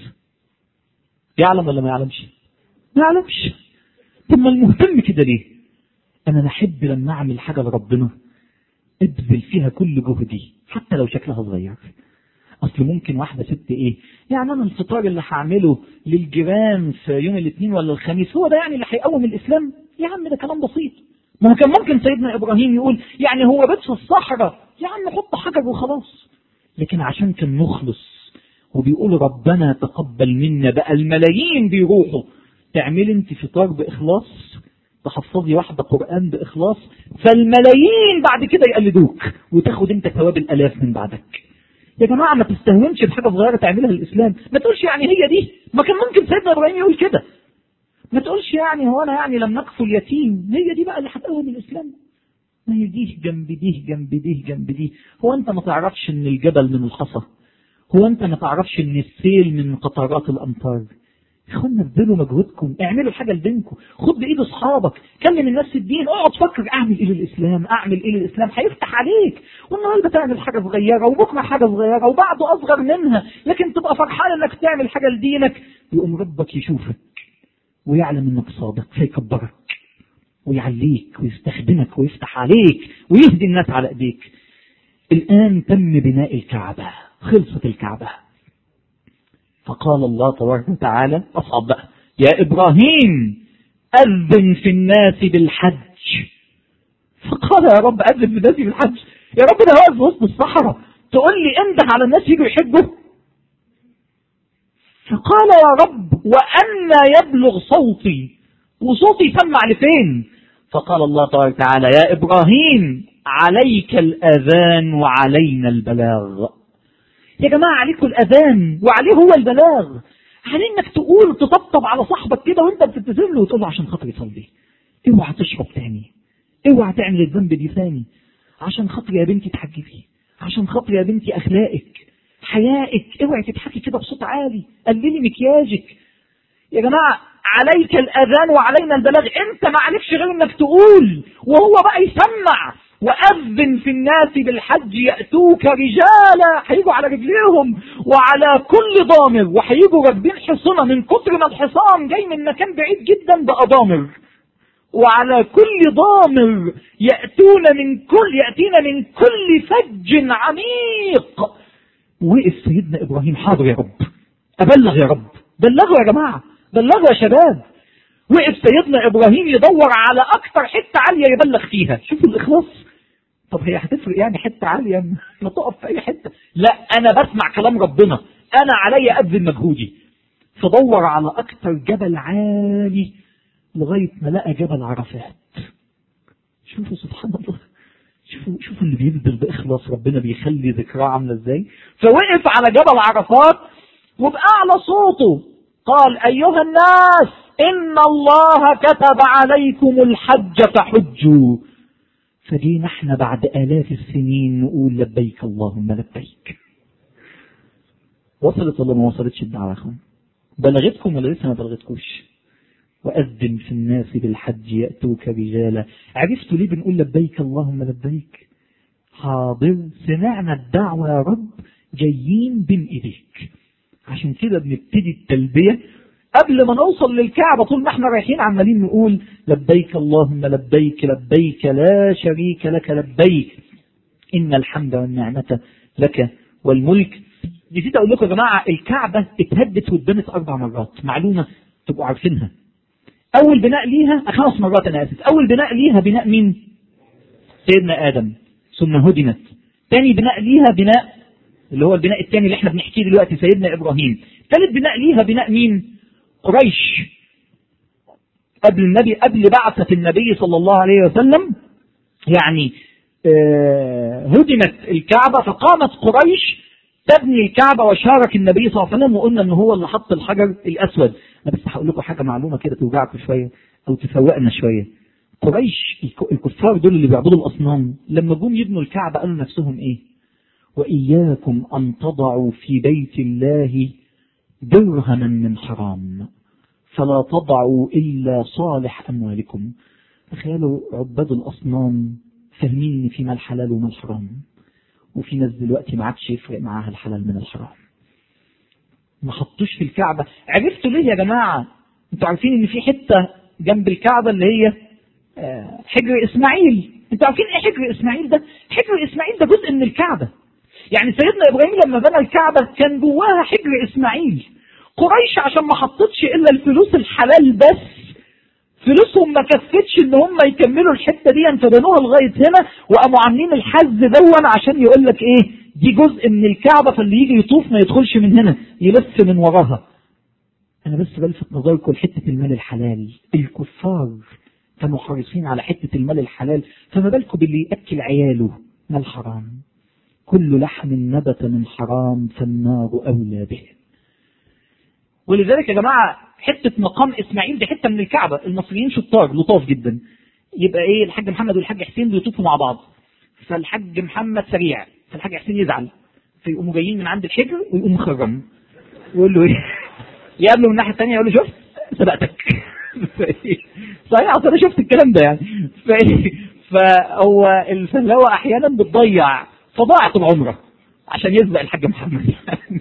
يعلم ولا ما يعلمش؟ ما يعلمش. طب ما المهتم كده ليه؟ أنا نحب لما أعمل حاجة لربنا أبذل فيها كل جهدي حتى لو شكلها صغير. أصل ممكن واحدة ست إيه؟ يعني أنا الفطار اللي هعمله للجيران في يوم الاثنين ولا الخميس هو ده يعني اللي هيقوم الإسلام؟ يا عم ده كلام بسيط. ما كان ممكن سيدنا إبراهيم يقول يعني هو بيت في الصحراء، يا عم حط حجر وخلاص. لكن عشان كان مخلص وبيقول ربنا تقبل منا، بقى الملايين بيروحوا. تعمل انت فطار بإخلاص، تحفظي واحدة قرآن بإخلاص، فالملايين بعد كده يقلدوك وتاخد انت ثواب الآلاف من بعدك. يا جماعة ما تستهونش بحاجة صغيرة تعملها للإسلام. ما تقولش يعني هي دي، ما كان ممكن سيدنا إبراهيم يقول كده. ما تقولش يعني هو أنا يعني لم نكفل اليتيم، هي دي بقى اللي هتقوم الإسلام. ما هي دي جنب دي جنب دي جنب دي. هو أنت ما تعرفش إن الجبل من الحصى؟ هو أنت ما تعرفش إن السيل من قطرات الأمطار؟ اخوانا ابذلوا مجهودكم، اعملوا حاجه لدينكم، خد بايد اصحابك، كلم الناس في الدين، اقعد فكر اعمل ايه للاسلام، اعمل ايه للاسلام، هيفتح عليك. والنهارده تعمل حاجه صغيره وبكره حاجه صغيره وبعده اصغر منها، لكن تبقى فرحان انك تعمل حاجه لدينك، يقوم ربك يشوفك ويعلم انك صادق فيكبرك ويعليك ويستخدمك ويفتح عليك ويهدي الناس على ايديك. الان تم بناء الكعبه، خلصت الكعبه. فقال الله تبارك وتعالى أصعب بقى: يا إبراهيم أذن في الناس بالحج. فقال يا رب أذن في الناس بالحج؟ يا رب ده واقف وسط الصحراء تقول لي انده على الناس يجوا يحجوا؟ فقال يا رب وأن يبلغ صوتي، وصوتي يسمع لفين؟ فقال الله تبارك وتعالى: يا إبراهيم عليك الأذان وعلينا البلاغ. يا جماعة عليكم الأذان وعليه هو البلاغ. عليه انك تقول تطبطب على صاحبك كده وانت بتبتسم له وتقول له عشان خاطري صلي، اوعى تشرب تاني، اوعى تعمل الذنب دي ثاني، عشان خاطري يا بنتي تحجبي، عشان خاطري يا بنتي اخلاقك حيائك، اوعي تضحكي كده بصوت عالي، قللي مكياجك. يا جماعة عليك الأذان وعلينا البلاغ. انت ما عليكش غير انك تقول وهو بقى يسمع. وأذن في الناس بالحج يأتوك رجالا، هيجوا على رجليهم، وعلى كل ضامر، وهيجوا راكبين حصنة من كتر ما الحصان جاي من مكان بعيد جدا بقى ضامر، وعلى كل ضامر يأتون من كل يأتينا من كل فج عميق. وقف سيدنا إبراهيم: حاضر يا رب، أبلغ يا رب، بلغوا يا جماعة، بلغوا يا شباب. وقف سيدنا إبراهيم يدور على أكثر حتة عالية يبلغ فيها. شوفوا الإخلاص. طب هي هتفرق يعني حتة عالية ما تقف في أي حتة؟ لا، أنا بسمع كلام ربنا، أنا علي أبذل مجهودي. فدور على أكثر جبل عالي لغاية ما لقى جبل عرفات. شوفوا سبحان الله، شوفوا شوفوا اللي بيبذل بإخلاص ربنا بيخلي ذكراه عاملة إزاي. فوقف على جبل عرفات وبأعلى صوته قال: أيها الناس إن الله كتب عليكم الحج فحجوا. فجينا احنا بعد آلاف السنين نقول لبيك اللهم لبيك. وصلت ولا ما وصلتش الدعوة يا اخوان؟ بلغتكم ولا لسه ما بلغتكوش؟ وأذن في الناس بالحج يأتوك رجالا. عرفتوا ليه بنقول لبيك اللهم لبيك؟ حاضر، سمعنا الدعوة يا رب، جايين بين ايديك. عشان كده بنبتدي التلبية قبل ما نوصل للكعبة. طول ما احنا رايحين عمالين نقول لبيك اللهم لبيك لبيك لا شريك لك لبيك إن الحمد والنعمة لك والملك. نسيت أقول لكم يا جماعة، الكعبة اتهدت واتبنت أربع مرات، معلومة تبقوا عارفينها. أول بناء ليها خمس مرات أنا آسف. أول بناء ليها بناء مين؟ سيدنا آدم، ثم هدمت. ثاني بناء ليها بناء اللي هو البناء الثاني اللي احنا بنحكيه دلوقتي، سيدنا إبراهيم. ثالث بناء ليها بناء مين؟ قريش. قبل النبي، قبل بعثة النبي صلى الله عليه وسلم يعني آه هدمت الكعبة، فقامت قريش تبني الكعبة وشارك النبي صلى الله عليه وسلم، وقلنا ان هو اللي حط الحجر الأسود. أنا بس هقول لكم حاجة معلومة كده توجعكم شوية أو تفوقنا شوية. قريش الكفار دول اللي بيعبدوا الأصنام لما جم يبنوا الكعبة قالوا نفسهم إيه؟ وإياكم أن تضعوا في بيت الله درهما من حرام فلا تضعوا إلا صالح أموالكم. تخيلوا عباد الأصنام فاهمين في ما الحلال وما الحرام، وفي ناس دلوقتي ما عادش يفرق معاها الحلال من الحرام. ما حطوش في الكعبة. عرفتوا ليه يا جماعة؟ انتوا عارفين ان في حتة جنب الكعبة اللي هي حجر إسماعيل. انتوا عارفين ايه حجر إسماعيل ده؟ حجر إسماعيل ده جزء من الكعبة. يعني سيدنا إبراهيم لما بنى الكعبة كان جواها حجر إسماعيل. قريش عشان ما حطتش إلا الفلوس الحلال بس، فلوسهم ما كفتش ان هم يكملوا الحته دي، فبنوها لغايه هنا وقاموا عاملين الحز دون عشان يقول لك ايه؟ دي جزء من الكعبه، فاللي يجي يطوف ما يدخلش من هنا، يلف من وراها. انا بس بلفت نظركم لحته المال الحلال. الكفار كانوا حريصين على حته المال الحلال، فما بالكم باللي ياكل عياله مال حرام. كل لحم نبت من حرام فالنار اولى به. ولذلك يا جماعه حته مقام اسماعيل دي حته من الكعبه. المصريين شطار لطاف جدا. يبقى ايه؟ الحاج محمد والحاج حسين بيطوفوا مع بعض، فالحاج محمد سريع فالحاج حسين يزعل، فيقوموا جايين من عند الحجر ويقوم مخرم ويقول له ايه؟ يقابله من الناحيه الثانيه يقول له شفت سبقتك. صحيح انا شفت الكلام ده يعني. فهو الفهلوه احيانا بتضيع، فضاعت العمره عشان يسبق الحاج محمد.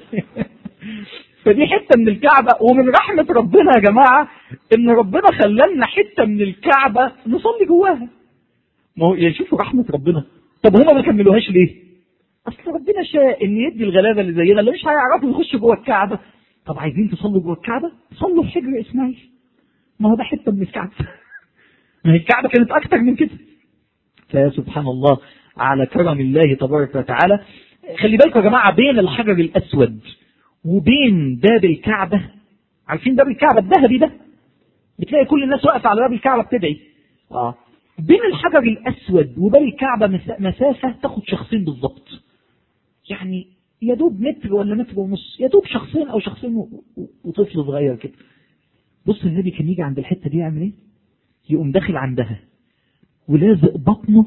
فدي حتة من الكعبة. ومن رحمة ربنا يا جماعة ان ربنا خلالنا حتة من الكعبة نصلي جواها. ما هو يشوفوا رحمة ربنا. طب هما ما كملوهاش ليه؟ اصل ربنا شاء ان يدي الغلابة اللي زينا اللي مش هيعرفوا يخشوا جوه الكعبة. طب عايزين تصلوا جوه الكعبة؟ صلوا في حجر اسماعيل. ما هو ده حتة من الكعبة. ما هي الكعبة كانت اكتر من كده. فيا سبحان الله على كرم الله تبارك وتعالى. خلي بالكم يا جماعة بين الحجر الاسود وبين باب الكعبة، عارفين باب الكعبة الذهبي ده؟ بتلاقي كل الناس واقفة على باب الكعبة بتدعي. اه بين الحجر الأسود وباب الكعبة مسافة تاخد شخصين بالضبط. يعني يا دوب متر ولا متر ونص، يا دوب شخصين أو شخصين وطفل صغير كده. بص النبي كان يجي عند الحتة دي يعمل إيه؟ يقوم داخل عندها ولازق بطنه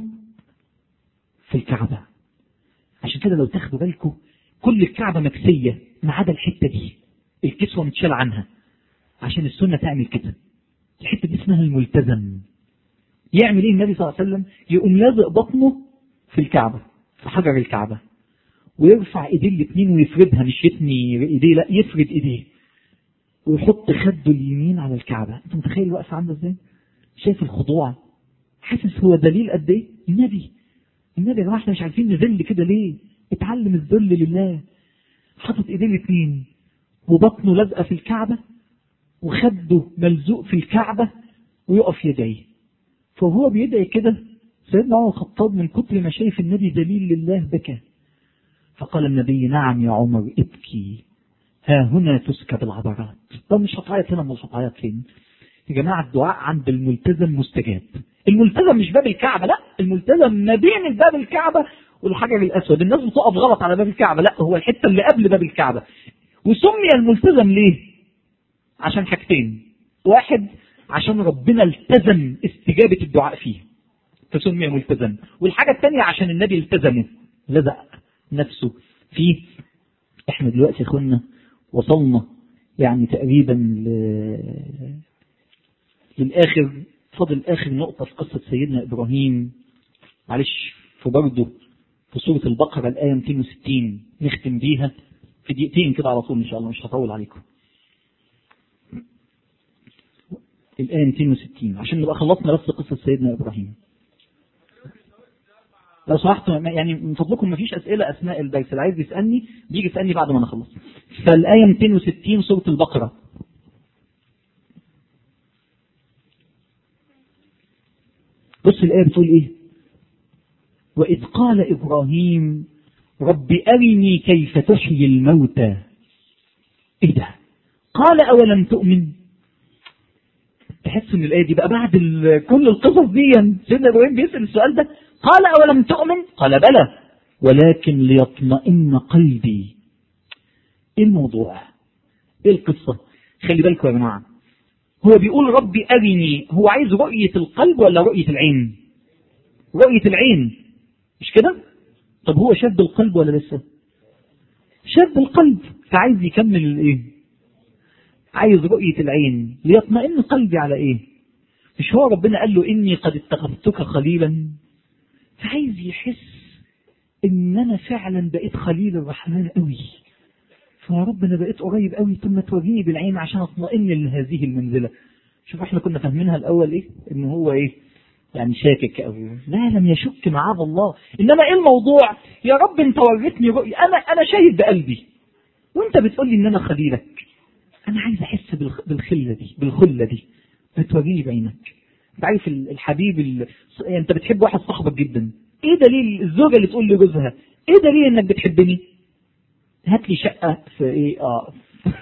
في الكعبة. عشان كده لو تاخدوا بالكم كل الكعبة مكسية ما عدا الحتة دي، الكسوة متشال عنها عشان السنة تعمل كده. الحتة دي اسمها الملتزم. يعمل ايه النبي صلى الله عليه وسلم؟ يقوم لازق بطنه في الكعبة في حجر الكعبة، ويرفع ايديه الاثنين ويفردها، مش يتني ايديه، لا يفرد ايديه ويحط خده اليمين على الكعبة. انت متخيل الوقفة عامله ازاي؟ شايف الخضوع؟ حاسس هو دليل قد ايه؟ النبي النبي يا جماعه احنا مش عارفين نذل كده ليه؟ اتعلم الذل لله. حاطط ايديه الاثنين وبطنه لازقه في الكعبة وخده ملزوق في الكعبة ويقف يدعي. فهو بيدعي كده سيدنا عمر الخطاب من كتر ما شايف النبي دليل لله بكى. فقال النبي نعم يا عمر ابكي، ها هنا تسكب العبرات. طب مش هتعيط هنا، مش هتعيط فين؟ يا جماعة الدعاء عند الملتزم مستجاب. الملتزم مش باب الكعبة، لا، الملتزم ما بين الباب الكعبة والحجر الأسود. الناس بتقف غلط على باب الكعبة، لا، هو الحتة اللي قبل باب الكعبة. وسمي الملتزم ليه؟ عشان حاجتين. واحد عشان ربنا التزم استجابة الدعاء فيه فسمي ملتزم، والحاجة الثانية عشان النبي التزمه لزق نفسه فيه. احنا دلوقتي يا اخوانا وصلنا يعني تقريبا ل... للآخر، فضل آخر نقطة في قصة سيدنا إبراهيم. معلش في برضه في سورة البقرة الآية مئتين وستين نختم بيها في دقيقتين كده على طول إن شاء الله، مش هطول عليكم. الآية مئتين وستين عشان نبقى خلصنا بس قصة سيدنا إبراهيم. لو سمحتوا يعني من فضلكم ما فيش أسئلة أثناء الدرس، اللي عايز يسألني بيجي يسألني بعد ما أنا أخلص. فالآية مئتين وستين سورة البقرة. بص الآية بتقول إيه؟ وإذ قال إبراهيم رب أرني كيف تحيي الموتى. إيه ده؟ قال أولم تؤمن؟ تحس إن الآية دي بقى بعد كل القصص دي سيدنا إبراهيم بيسأل السؤال ده. قال أولم تؤمن؟ قال بلى ولكن ليطمئن قلبي. إيه الموضوع؟ إيه القصة؟ خلي بالكم يا جماعة، هو بيقول ربي أرني، هو عايز رؤية القلب ولا رؤية العين؟ رؤية العين مش كده؟ طب هو شاب القلب ولا لسه؟ شاب القلب، فعايز يكمل الايه؟ عايز رؤية العين. ليطمئن قلبي على ايه؟ مش هو ربنا قال له اني قد اتخذتك خليلا؟ فعايز يحس ان انا فعلا بقيت خليل الرحمن قوي، فيا رب انا بقيت قريب قوي، ثم توريني بالعين عشان اطمئن لهذه المنزلة. شوف احنا كنا فاهمينها الاول ايه؟ ان هو ايه؟ يعني شاكك أو لا، لم يشك معاذ الله. إنما إيه الموضوع؟ يا رب أنت وريتني رؤية، أنا أنا شاهد بقلبي وأنت بتقول لي إن أنا خليلك. أنا عايز أحس بالخلة دي، بالخلة دي بتوريني بعينك. أنت عارف الحبيب ال... أنت بتحب واحد صاحبك جدا، إيه دليل الزوجة اللي تقول لجوزها إيه دليل إنك بتحبني؟ هات لي شقة في إيه؟ آه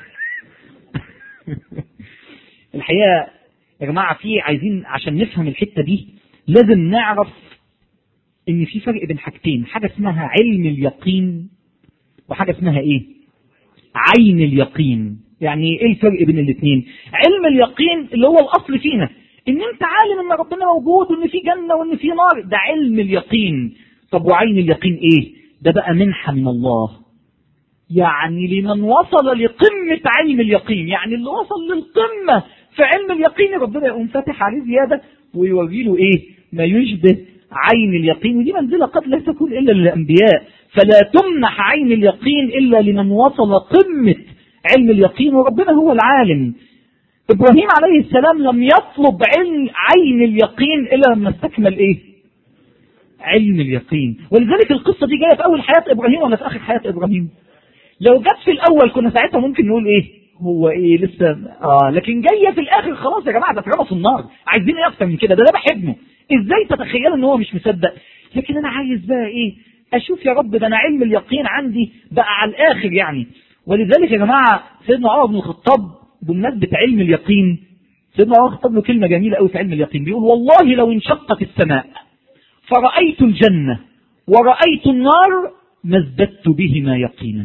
الحقيقة يا جماعة في عايزين عشان نفهم الحتة دي لازم نعرف ان في فرق بين حاجتين، حاجة اسمها علم اليقين وحاجة اسمها ايه؟ عين اليقين. يعني ايه الفرق بين الاثنين؟ علم اليقين اللي هو الاصل فينا، ان انت عالم ان ربنا موجود وان في جنة وان في نار، ده علم اليقين. طب وعين اليقين ايه؟ ده بقى منحة من الله، يعني لمن وصل لقمة علم اليقين، يعني اللي وصل للقمة في علم اليقين ربنا يقوم فاتح عليه زيادة ويوري له ايه؟ ما يشبه عين اليقين. ودي منزلة قد لا تكون الا للانبياء، فلا تمنح عين اليقين الا لمن وصل قمة علم اليقين، وربنا هو العالم. ابراهيم عليه السلام لم يطلب علم عين اليقين الا لما استكمل ايه؟ علم اليقين. ولذلك القصة دي جاية في اول حياة ابراهيم ولا في اخر حياة ابراهيم؟ لو جت في الاول كنا ساعتها ممكن نقول ايه؟ هو ايه لسه اه لكن جايه في الاخر خلاص يا جماعه، ده اترمى في النار، عايزين ايه اكتر من كده؟ ده ده بحبه. ازاي تتخيلوا ان هو مش مصدق؟ لكن انا عايز بقى ايه؟ اشوف يا رب، ده انا علم اليقين عندي بقى على الاخر يعني. ولذلك يا جماعه سيدنا عمر بن الخطاب بمناسبه علم اليقين، سيدنا عمر بن الخطاب له كلمه جميله قوي في علم اليقين، بيقول والله لو انشقت السماء فرأيت الجنه ورأيت النار ما ازددت بهما يقينا.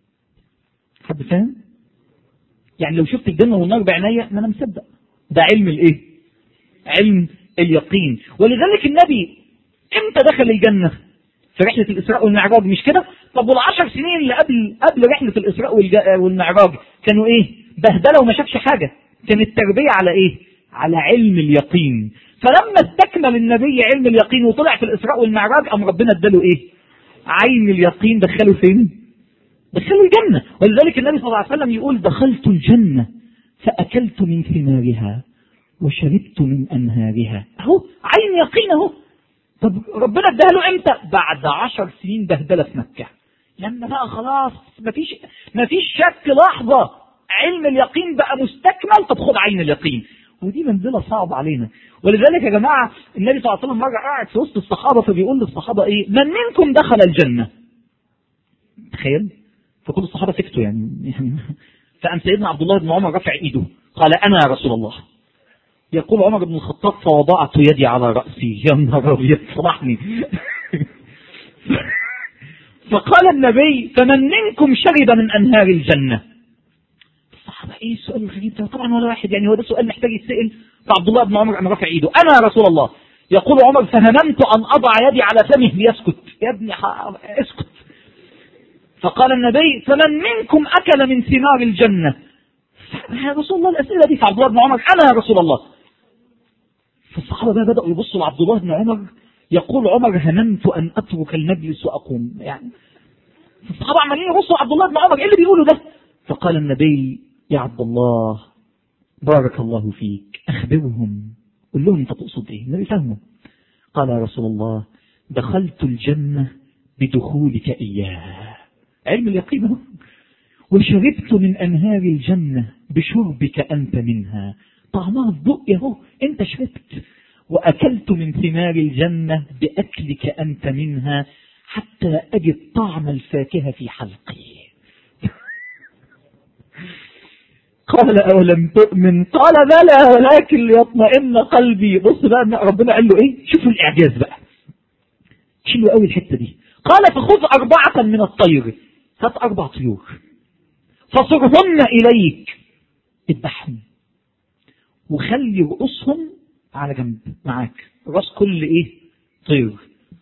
حد فاهم؟ يعني لو شفت الجنة والنار بعناية ما أنا مصدق، ده علم الإيه؟ علم اليقين. ولذلك النبي إمتى دخل الجنة؟ في رحلة الإسراء والمعراج مش كده؟ طب والعشر سنين اللي قبل قبل رحلة الإسراء والمعراج كانوا إيه؟ بهدلة وما شافش حاجة. كانت التربية على إيه؟ على علم اليقين. فلما استكمل النبي علم اليقين وطلع في الإسراء والمعراج أم ربنا اداله إيه؟ عين اليقين. دخله فين؟ دخلوا الجنة. ولذلك النبي صلى الله عليه وسلم يقول دخلت الجنة فأكلت من ثمارها وشربت من أنهارها. أهو عين يقين أهو. طب ربنا اداها له امتى؟ بعد عشر سنين بهدلة في مكة، لما بقى خلاص مفيش مفيش شك لحظة، علم اليقين بقى مستكمل. طب خد عين اليقين، ودي منزلة صعبة علينا. ولذلك يا جماعة النبي صلى الله عليه وسلم مرة قاعد في وسط الصحابة فبيقول للصحابة ايه؟ من منكم دخل الجنة؟ تخيل، فكل الصحابة سكتوا يعني. فقام سيدنا عبد الله بن عمر رفع ايده قال انا يا رسول الله. يقول عمر بن الخطاب فوضعت يدي على رأسي، يا نهار ابيض صلحني. فقال النبي فمن منكم شرب من انهار الجنة؟ الصحابة ايه السؤال الغريب ده؟ طبعا ولا واحد يعني هو ده سؤال محتاج يتسأل. فعبد الله بن عمر أنا رافع ايده، انا يا رسول الله. يقول عمر فهممت ان اضع يدي على فمه ليسكت. يا ابني اسكت. فقال النبي فمن منكم اكل من ثمار الجنة؟ يا رسول الله الاسئلة دي. فعبد الله بن عمر انا يا رسول الله. فالصحابة بقى بدأوا يبصوا لعبد الله بن عمر. يقول عمر هممت ان اترك المجلس واقوم. يعني الصحابة عمالين يبصوا لعبد الله بن عمر ايه اللي بيقولوا ده؟ فقال النبي يا عبد الله بارك الله فيك اخبرهم، قل لهم انت تقصد ايه. النبي فهمه. قال يا رسول الله دخلت الجنة بدخولك اياه، علم اليقين، وشربت من انهار الجنة بشربك انت منها، طعمها في بقي اهو انت شربت، واكلت من ثمار الجنة باكلك انت منها حتى اجد طعم الفاكهة في حلقي. قال أولم تؤمن؟ قال بلى ولكن ليطمئن قلبي. بص بقى ربنا قال له ايه، شوفوا الاعجاز بقى، شيلوا قوي الحته دي. قال فخذ اربعه من الطير، هات اربع طيور فصرهن اليك، اذبحهم وخلي رؤوسهم على جنب معاك، راس كل ايه طير،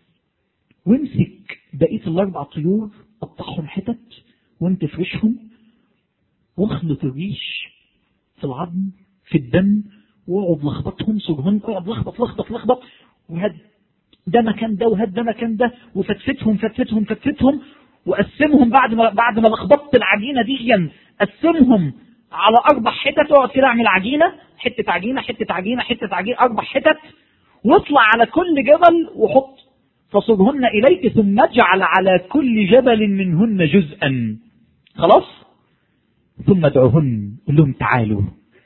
وامسك بقيه الاربع طيور قطعهم حتت وانت فرشهم، واخلط الريش في العظم في الدم، واقعد لخبطهم صرهن، اقعد لخبط لخبط لخبط، وهد ده مكان ده وهد ده مكان ده، وفتفتهم فتفتهم فتفتهم، وقسمهم بعد ما بعد ما لخبطت العجينه دي قسمهم على اربع حتت، اقعد كده اعمل عجينه، حته عجينه حته عجينه حته عجينه اربع حتت، واطلع على كل جبل وحط فصرهن اليك، ثم اجعل على كل جبل منهن جزءا. خلاص؟ ثم ادعوهن، قل لهم تعالوا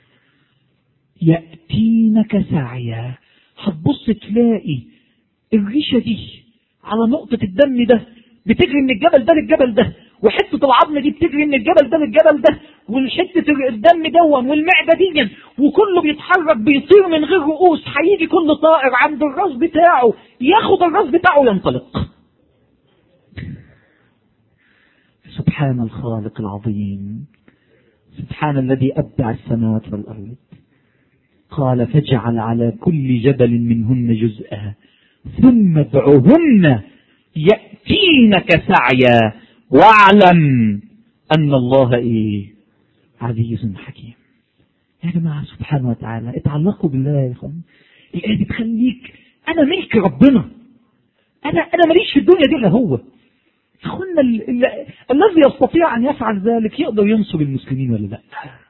يأتينك سعيا. هتبص تلاقي الريشة دي على نقطة الدم ده بتجري من الجبل ده للجبل ده، وحتة العظم دي بتجري من الجبل ده للجبل ده، والحتة الدم دون والمعدة دي، وكله بيتحرك بيطير من غير رؤوس. هيجي كل طائر عند الراس بتاعه ياخد الراس بتاعه وينطلق. سبحان الخالق العظيم، سبحان الذي أبدع السماوات والأرض. قال فاجعل على كل جبل منهن جزءا ثم ادعوهن يأتينك سعيا واعلم أن الله إيه عزيز حكيم. يا جماعة سبحانه وتعالى اتعلقوا بالله يا اخوان. الآية دي تخليك أنا ملك ربنا، أنا أنا ماليش في الدنيا دي إلا هو. اخوانا الذي يستطيع ان يفعل ذلك يقدر ينصر المسلمين ولا لا؟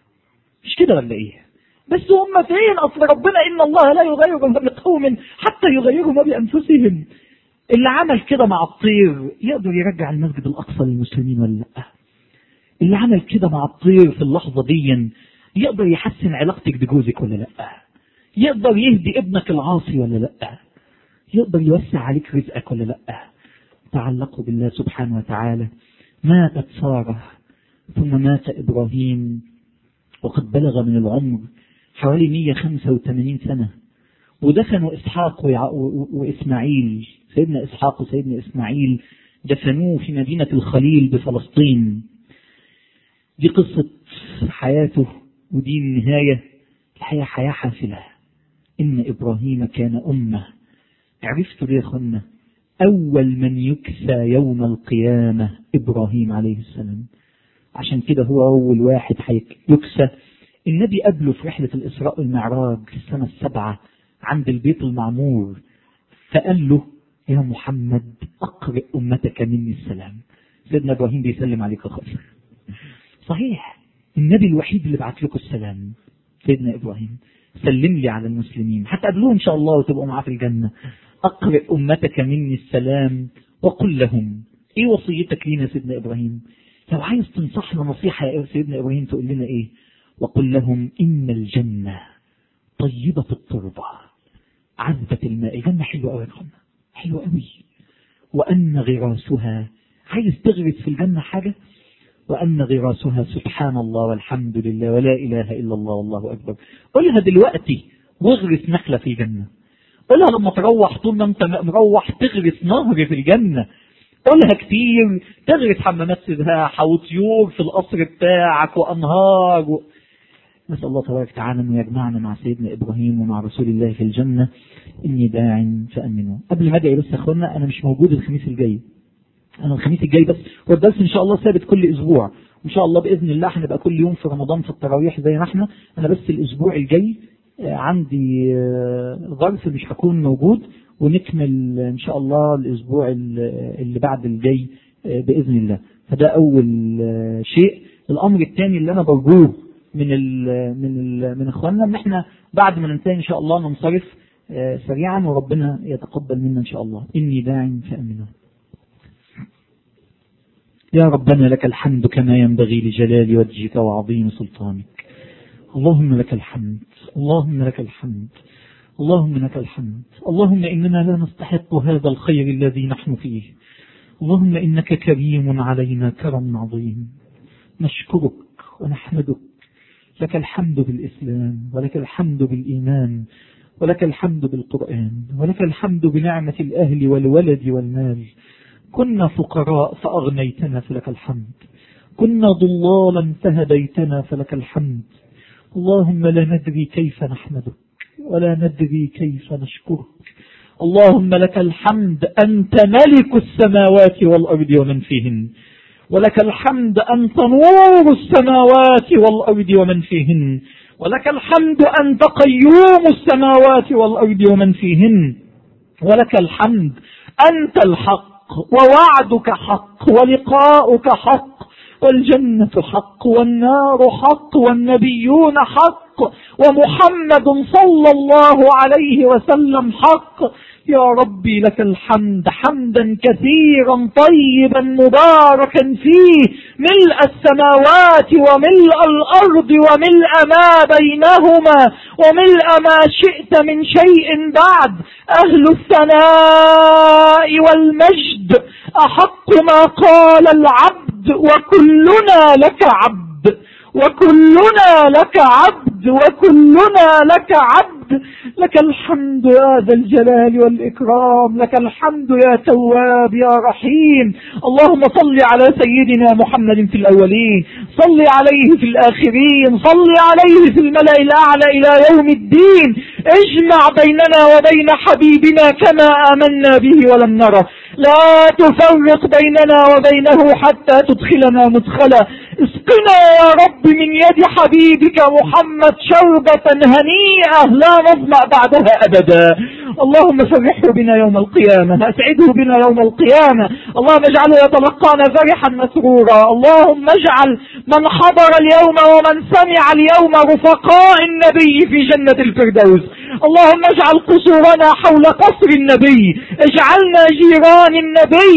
مش كده ولا ايه؟ بس هم فين؟ اصل ربنا ان الله لا يغير ما بقوم حتى يغيروا ما بانفسهم. اللي عمل كده مع الطير يقدر يرجع المسجد الاقصى للمسلمين ولا لا؟ اللي عمل كده مع الطير في اللحظه دي يقدر يحسن علاقتك بجوزك ولا لا؟ يقدر يهدي ابنك العاصي ولا لا؟ يقدر يوسع عليك رزقك ولا لا؟ تعلقوا بالله سبحانه وتعالى. ماتت سارة ثم مات إبراهيم وقد بلغ من العمر حوالي مئة وخمسة وثمانين سنة، ودفنوا إسحاق وإسماعيل، سيدنا إسحاق وسيدنا إسماعيل دفنوه في مدينة الخليل بفلسطين. دي قصة حياته ودي النهاية. الحياة حياة حافلة. إن إبراهيم كان أمة. عرفتوا ليه يا أخوانا؟ أول من يكسى يوم القيامة إبراهيم عليه السلام. عشان كده هو أول واحد يكسى. النبي قبله في رحلة الإسراء والمعراج في السنة السبعة عند البيت المعمور، فقال له يا محمد أقرئ أمتك مني السلام. سيدنا إبراهيم بيسلم عليك خير. صحيح النبي الوحيد اللي بعت لكم السلام سيدنا إبراهيم. سلم لي على المسلمين حتى قبلوه إن شاء الله وتبقوا معاه في الجنة. أقرئ أمتك مني السلام وقل لهم. إيه وصيتك لنا سيدنا إبراهيم؟ لو عايز تنصحنا نصيحة يا سيدنا إبراهيم تقول لنا إيه؟ وقل لهم إن الجنة طيبة التربة عذبة الماء. الجنة حلوة أوي يا أخوانا، حلوة أوي. وأن غراسها، عايز تغرس في الجنة حاجة، وأن غراسها سبحان الله والحمد لله ولا إله إلا الله والله أكبر. قلها دلوقتي واغرس نخلة في الجنة. قلها لما تروح طول ما أنت مروح تغرس نهر في الجنة. قولها كتير، تغرس حمامات سباحة وطيور في القصر بتاعك وأنهار و... نسأل الله تبارك وتعالى أن يجمعنا مع سيدنا إبراهيم ومع رسول الله في الجنة. إني داع فأمنوا. قبل ما أدعي بس يا أخوانا، أنا مش موجود الخميس الجاي، أنا الخميس الجاي بس، والدرس إن شاء الله ثابت كل أسبوع، وإن شاء الله بإذن الله هنبقى كل يوم في رمضان في التراويح زي ما احنا. أنا بس الأسبوع الجاي عندي ظرف مش هكون موجود، ونكمل إن شاء الله الأسبوع اللي بعد الجاي بإذن الله. فده أول شيء. الأمر الثاني اللي أنا برجوه من ال من ال من إخواننا، إن إحنا بعد ما ننتهي إن شاء الله ننصرف سريعا، وربنا يتقبل منا إن شاء الله. إني داع فأمنوا. يا ربنا لك الحمد كما ينبغي لجلال وجهك وعظيم سلطانك. اللهم لك الحمد، اللهم لك الحمد، اللهم لك الحمد. اللهم إننا لا نستحق هذا الخير الذي نحن فيه. اللهم إنك كريم علينا كرم عظيم. نشكرك ونحمدك. لك الحمد بالإسلام، ولك الحمد بالإيمان، ولك الحمد بالقرآن، ولك الحمد بنعمة الأهل والولد والمال. كنا فقراء فأغنيتنا فلك الحمد، كنا ضلالا فهديتنا فلك الحمد. اللهم لا ندري كيف نحمدك ولا ندري كيف نشكرك. اللهم لك الحمد أنت ملك السماوات والأرض ومن فيهن، ولك الحمد أنت نور السماوات والأرض ومن فيهن، ولك الحمد أنت قيوم السماوات والأرض ومن فيهن، ولك الحمد أنت الحق ووعدك حق ولقاؤك حق والجنة حق والنار حق والنبيون حق ومحمد صلى الله عليه وسلم حق. يا ربي لك الحمد حمدا كثيرا طيبا مباركا فيه، ملء السماوات وملء الأرض وملء ما بينهما وملء ما شئت من شيء بعد. أهل الثناء والمجد أحق ما قال العبد، وكلنا لك عبد، وكلنا لك عبد، وكلنا لك عبد. لك الحمد يا ذا الجلال والإكرام، لك الحمد يا تواب يا رحيم. اللهم صل على سيدنا محمد في الأولين، صل عليه في الآخرين، صل عليه في الملأ الأعلى إلى يوم الدين. اجمع بيننا وبين حبيبنا كما آمنا به ولم نره، لا تفرق بيننا وبينه حتى تدخلنا مدخلا. اسقنا يا رب من يد حبيبك محمد شربة هنيئة لا نظمأ بعدها أبدا. اللهم فرحه بنا يوم القيامة، أسعده بنا يوم القيامة. اللهم اجعله يتلقانا فرحا مسرورا. اللهم اجعل من حضر اليوم ومن سمع اليوم رفقاء النبي في جنة الفردوس. اللهم اجعل قصورنا حول قصر النبي، اجعلنا جيران النبي،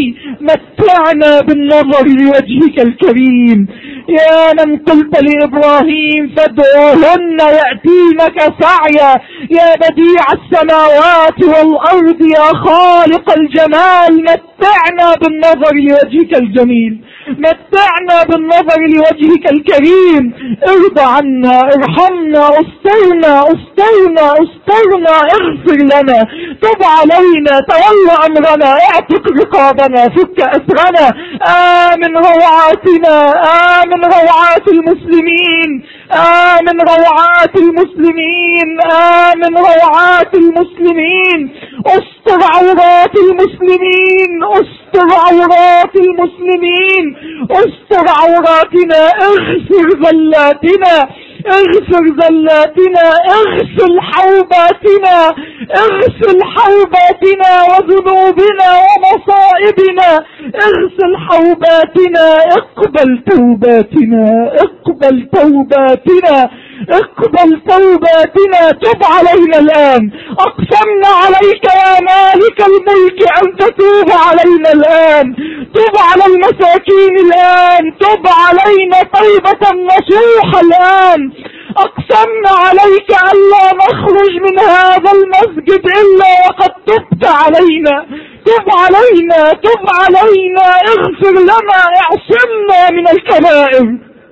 متعنا بالنظر لوجهك الكريم. يا من قلت لإبراهيم فادعوهن يأتينك سعيا، يا بديع السماوات والأرض، يا خالق الجمال، متعنا بالنظر لوجهك الجميل، متعنا بالنظر لوجهك الكريم. ارضى عنا، ارحمنا، استرنا استرنا استرنا، اغفر لنا، تب علينا، تولى امرنا، اعتق رقابنا، فك اسرنا. امن روعاتنا، امن روعات المسلمين، امن روعات المسلمين، امن روعات المسلمين. استر عورات المسلمين، استر عورات المسلمين، استر عوراتنا، اغفر ذلاتنا، اغفر ذلاتنا، اغسل حوباتنا، اغسل حوباتنا وذنوبنا ومصائبنا، اغسل حوباتنا، اقبل توباتنا، اقبل توباتنا، اقبل توباتنا. تب علينا الآن، اقسمنا عليك يا مالك الملك ان تتوب علينا الآن. تب على المساكين الآن، تب علينا توبة نصوحة الآن. اقسمنا عليك ان لا نخرج من هذا المسجد الا وقد تبت علينا. تب علينا، تب علينا، اغفر لنا، اعصمنا من الكبائر،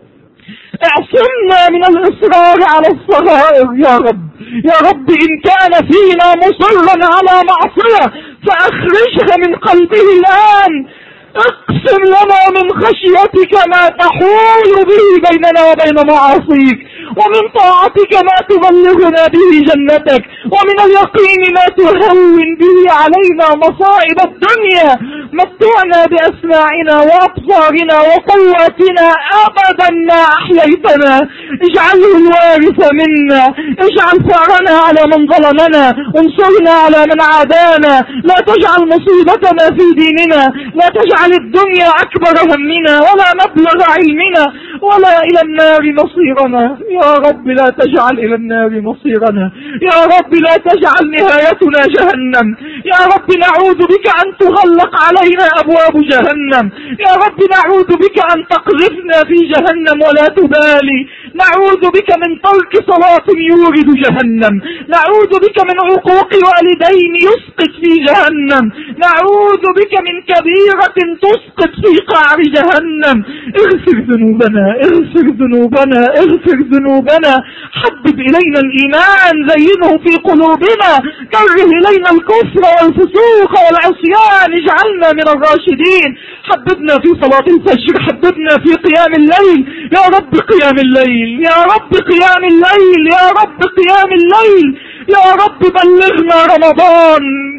اعصمنا من الاصرار على الصغائر. يا رب، يا رب ان كان فينا مصرا على معصية فاخرجها من قلبه الان، اقسم لنا من خشيتك ما تحول به بيننا وبين معاصيك، ومن طاعتك ما تبلغنا به جنتك، ومن اليقين ما تهون به علينا مصائب الدنيا. متعنا بأسماعنا وأبصارنا وقواتنا أبدا ما أحييتنا، اجعله الوارث منا، اجعل ثأرنا على من ظلمنا، انصرنا على من عادانا، لا تجعل مصيبتنا في ديننا، لا تجعل الدنيا أكبر همنا ولا مبلغ علمنا ولا إلى النار مصيرنا. يا رب لا تجعل إلى النار مصيرنا، يا رب لا تجعل نهايتنا جهنم، يا رب نعوذ بك أن تغلق علينا أبواب جهنم، يا رب نعوذ بك أن تقذفنا في جهنم ولا تبالي، نعوذ بك من ترك صلاة يورد جهنم، نعوذ بك من عقوق والدين يسقط في جهنم، نعوذ بك من كبيرة تسقط في قعر جهنم. اغفر ذنوبنا، اغفر ذنوبنا، اغفر ذنوبنا، حبب إلينا الإيمان، زينه في قلوبنا، كره إلينا الكفر والفسوق والعصيان، اجعلنا من الراشدين. حببنا في صلاة الفجر، حببنا في قيام الليل، يا رب قيام الليل، يا رب قيام الليل، يا رب قيام الليل، يا رب بلغنا رمضان،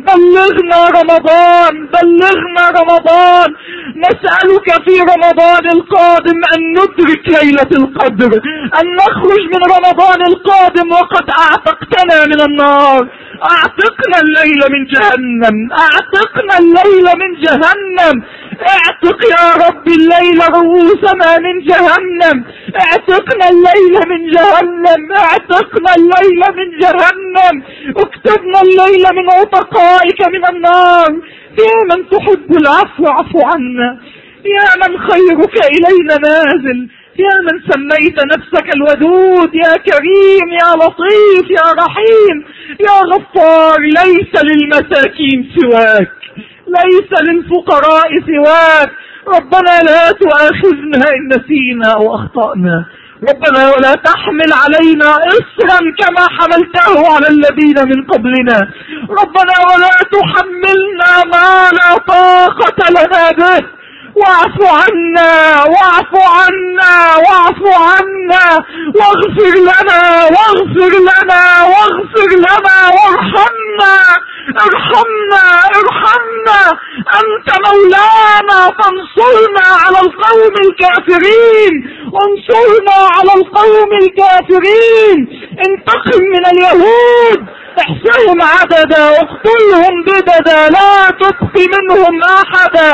بلغنا رمضان، بلغنا رمضان. نسألك في رمضان القادم أن ندرك ليلة القدر، أن نخرج من رمضان القادم وقد أعتقتنا من النار. اعتقنا الليل من جهنم، اعتقنا الليل من جهنم، اعتق يا رب الليل رؤوسنا من جهنم، اعتقنا الليل من جهنم، اعتقنا الليل من جهنم، اكتبنا الليل من عتقائك من النار. يا من تحب العفو اعف عنا، يا من خيرك إلينا نازل، يا من سميت نفسك الودود، يا كريم يا لطيف يا رحيم يا غفار. ليس للمساكين سواك، ليس للفقراء سواك. ربنا لا تؤاخذنا إن نسينا أو أخطأنا، ربنا ولا تحمل علينا إصرا كما حملته على الذين من قبلنا، ربنا ولا تحملنا ما لا طاقة لنا به. واعف عنا، واعف عنا، واعف عنا، واغفر لنا، واغفر لنا، واغفر لنا، وارحمنا، ارحمنا، ارحمنا. أنت مولانا فانصرنا على القوم الكافرين، انصرنا على القوم الكافرين. انتقم من اليهود، احصهم عددا واقتلهم بددا، لا تبق منهم أحدا.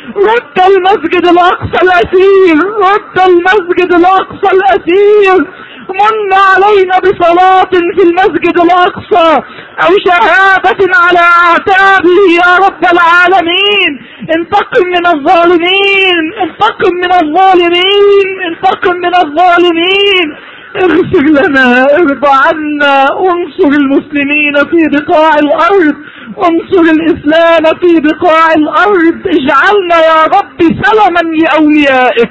رد المسجد الأقصى الأسير، رد المسجد الأقصى الأسير. من علينا بصلاة في المسجد الأقصى أو شهادة على أعتابه يا رب العالمين. انتقم من الظالمين، انتقم من الظالمين، انتقم من الظالمين. اغفر لنا، ارضى عنا، انصر المسلمين في بقاع الأرض، انصر الإسلام في بقاع الأرض. اجعلنا يا رب سلما لأوليائك،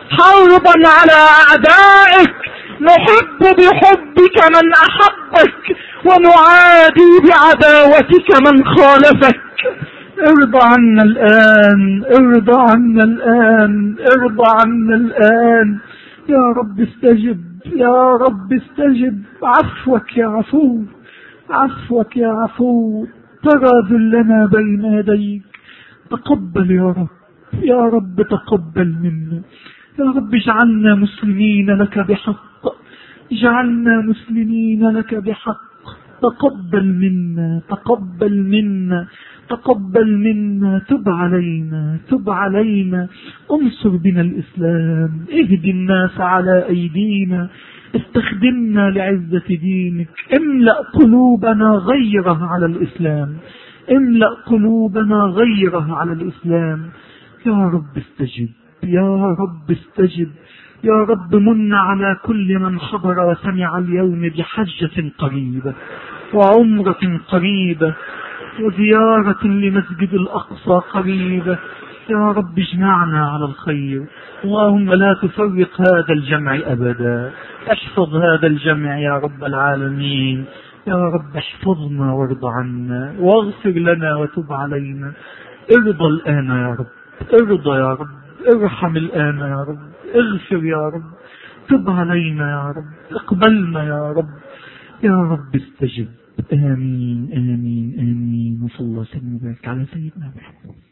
حربا على أعدائك. نحب بحبك من أحبك، ونعادي بعداوتك من خالفك. ارضى عنا الآن، ارضى عنا الآن، ارضى عنا الآن. يا رب استجب، يا رب استجب. عفوك يا عفو، عفوك يا عفو. ترى ذلنا بين يديك. تقبل يا رب، يا رب تقبل منا. يا رب اجعلنا مسلمين لك بحق، اجعلنا مسلمين لك بحق. تقبل منا، تقبل منا، تقبل منا. تب علينا، تب علينا. انصر بنا الإسلام، اهدي الناس على أيدينا، استخدمنا لعزة دينك. املأ قلوبنا غيرها على الإسلام، املأ قلوبنا غيرها على الإسلام. يا رب استجب، يا رب استجب. يا رب من على كل من حضر وسمع اليوم بحجة قريبة وعمرة قريبة وزيارة لمسجد الأقصى قريبة. يا رب اجمعنا على الخير. اللهم لا تفرق هذا الجمع أبدا. احفظ هذا الجمع يا رب العالمين. يا رب احفظنا وارض عنا واغفر لنا وتب علينا. ارضى الآن يا رب، ارضى يا رب، ارحم الآن يا رب، اغفر يا رب، تب علينا يا رب، اقبلنا يا رب، يا رب استجب. آمين آمين آمين. وصلى الله وسلم وبارك على سيدنا محمد.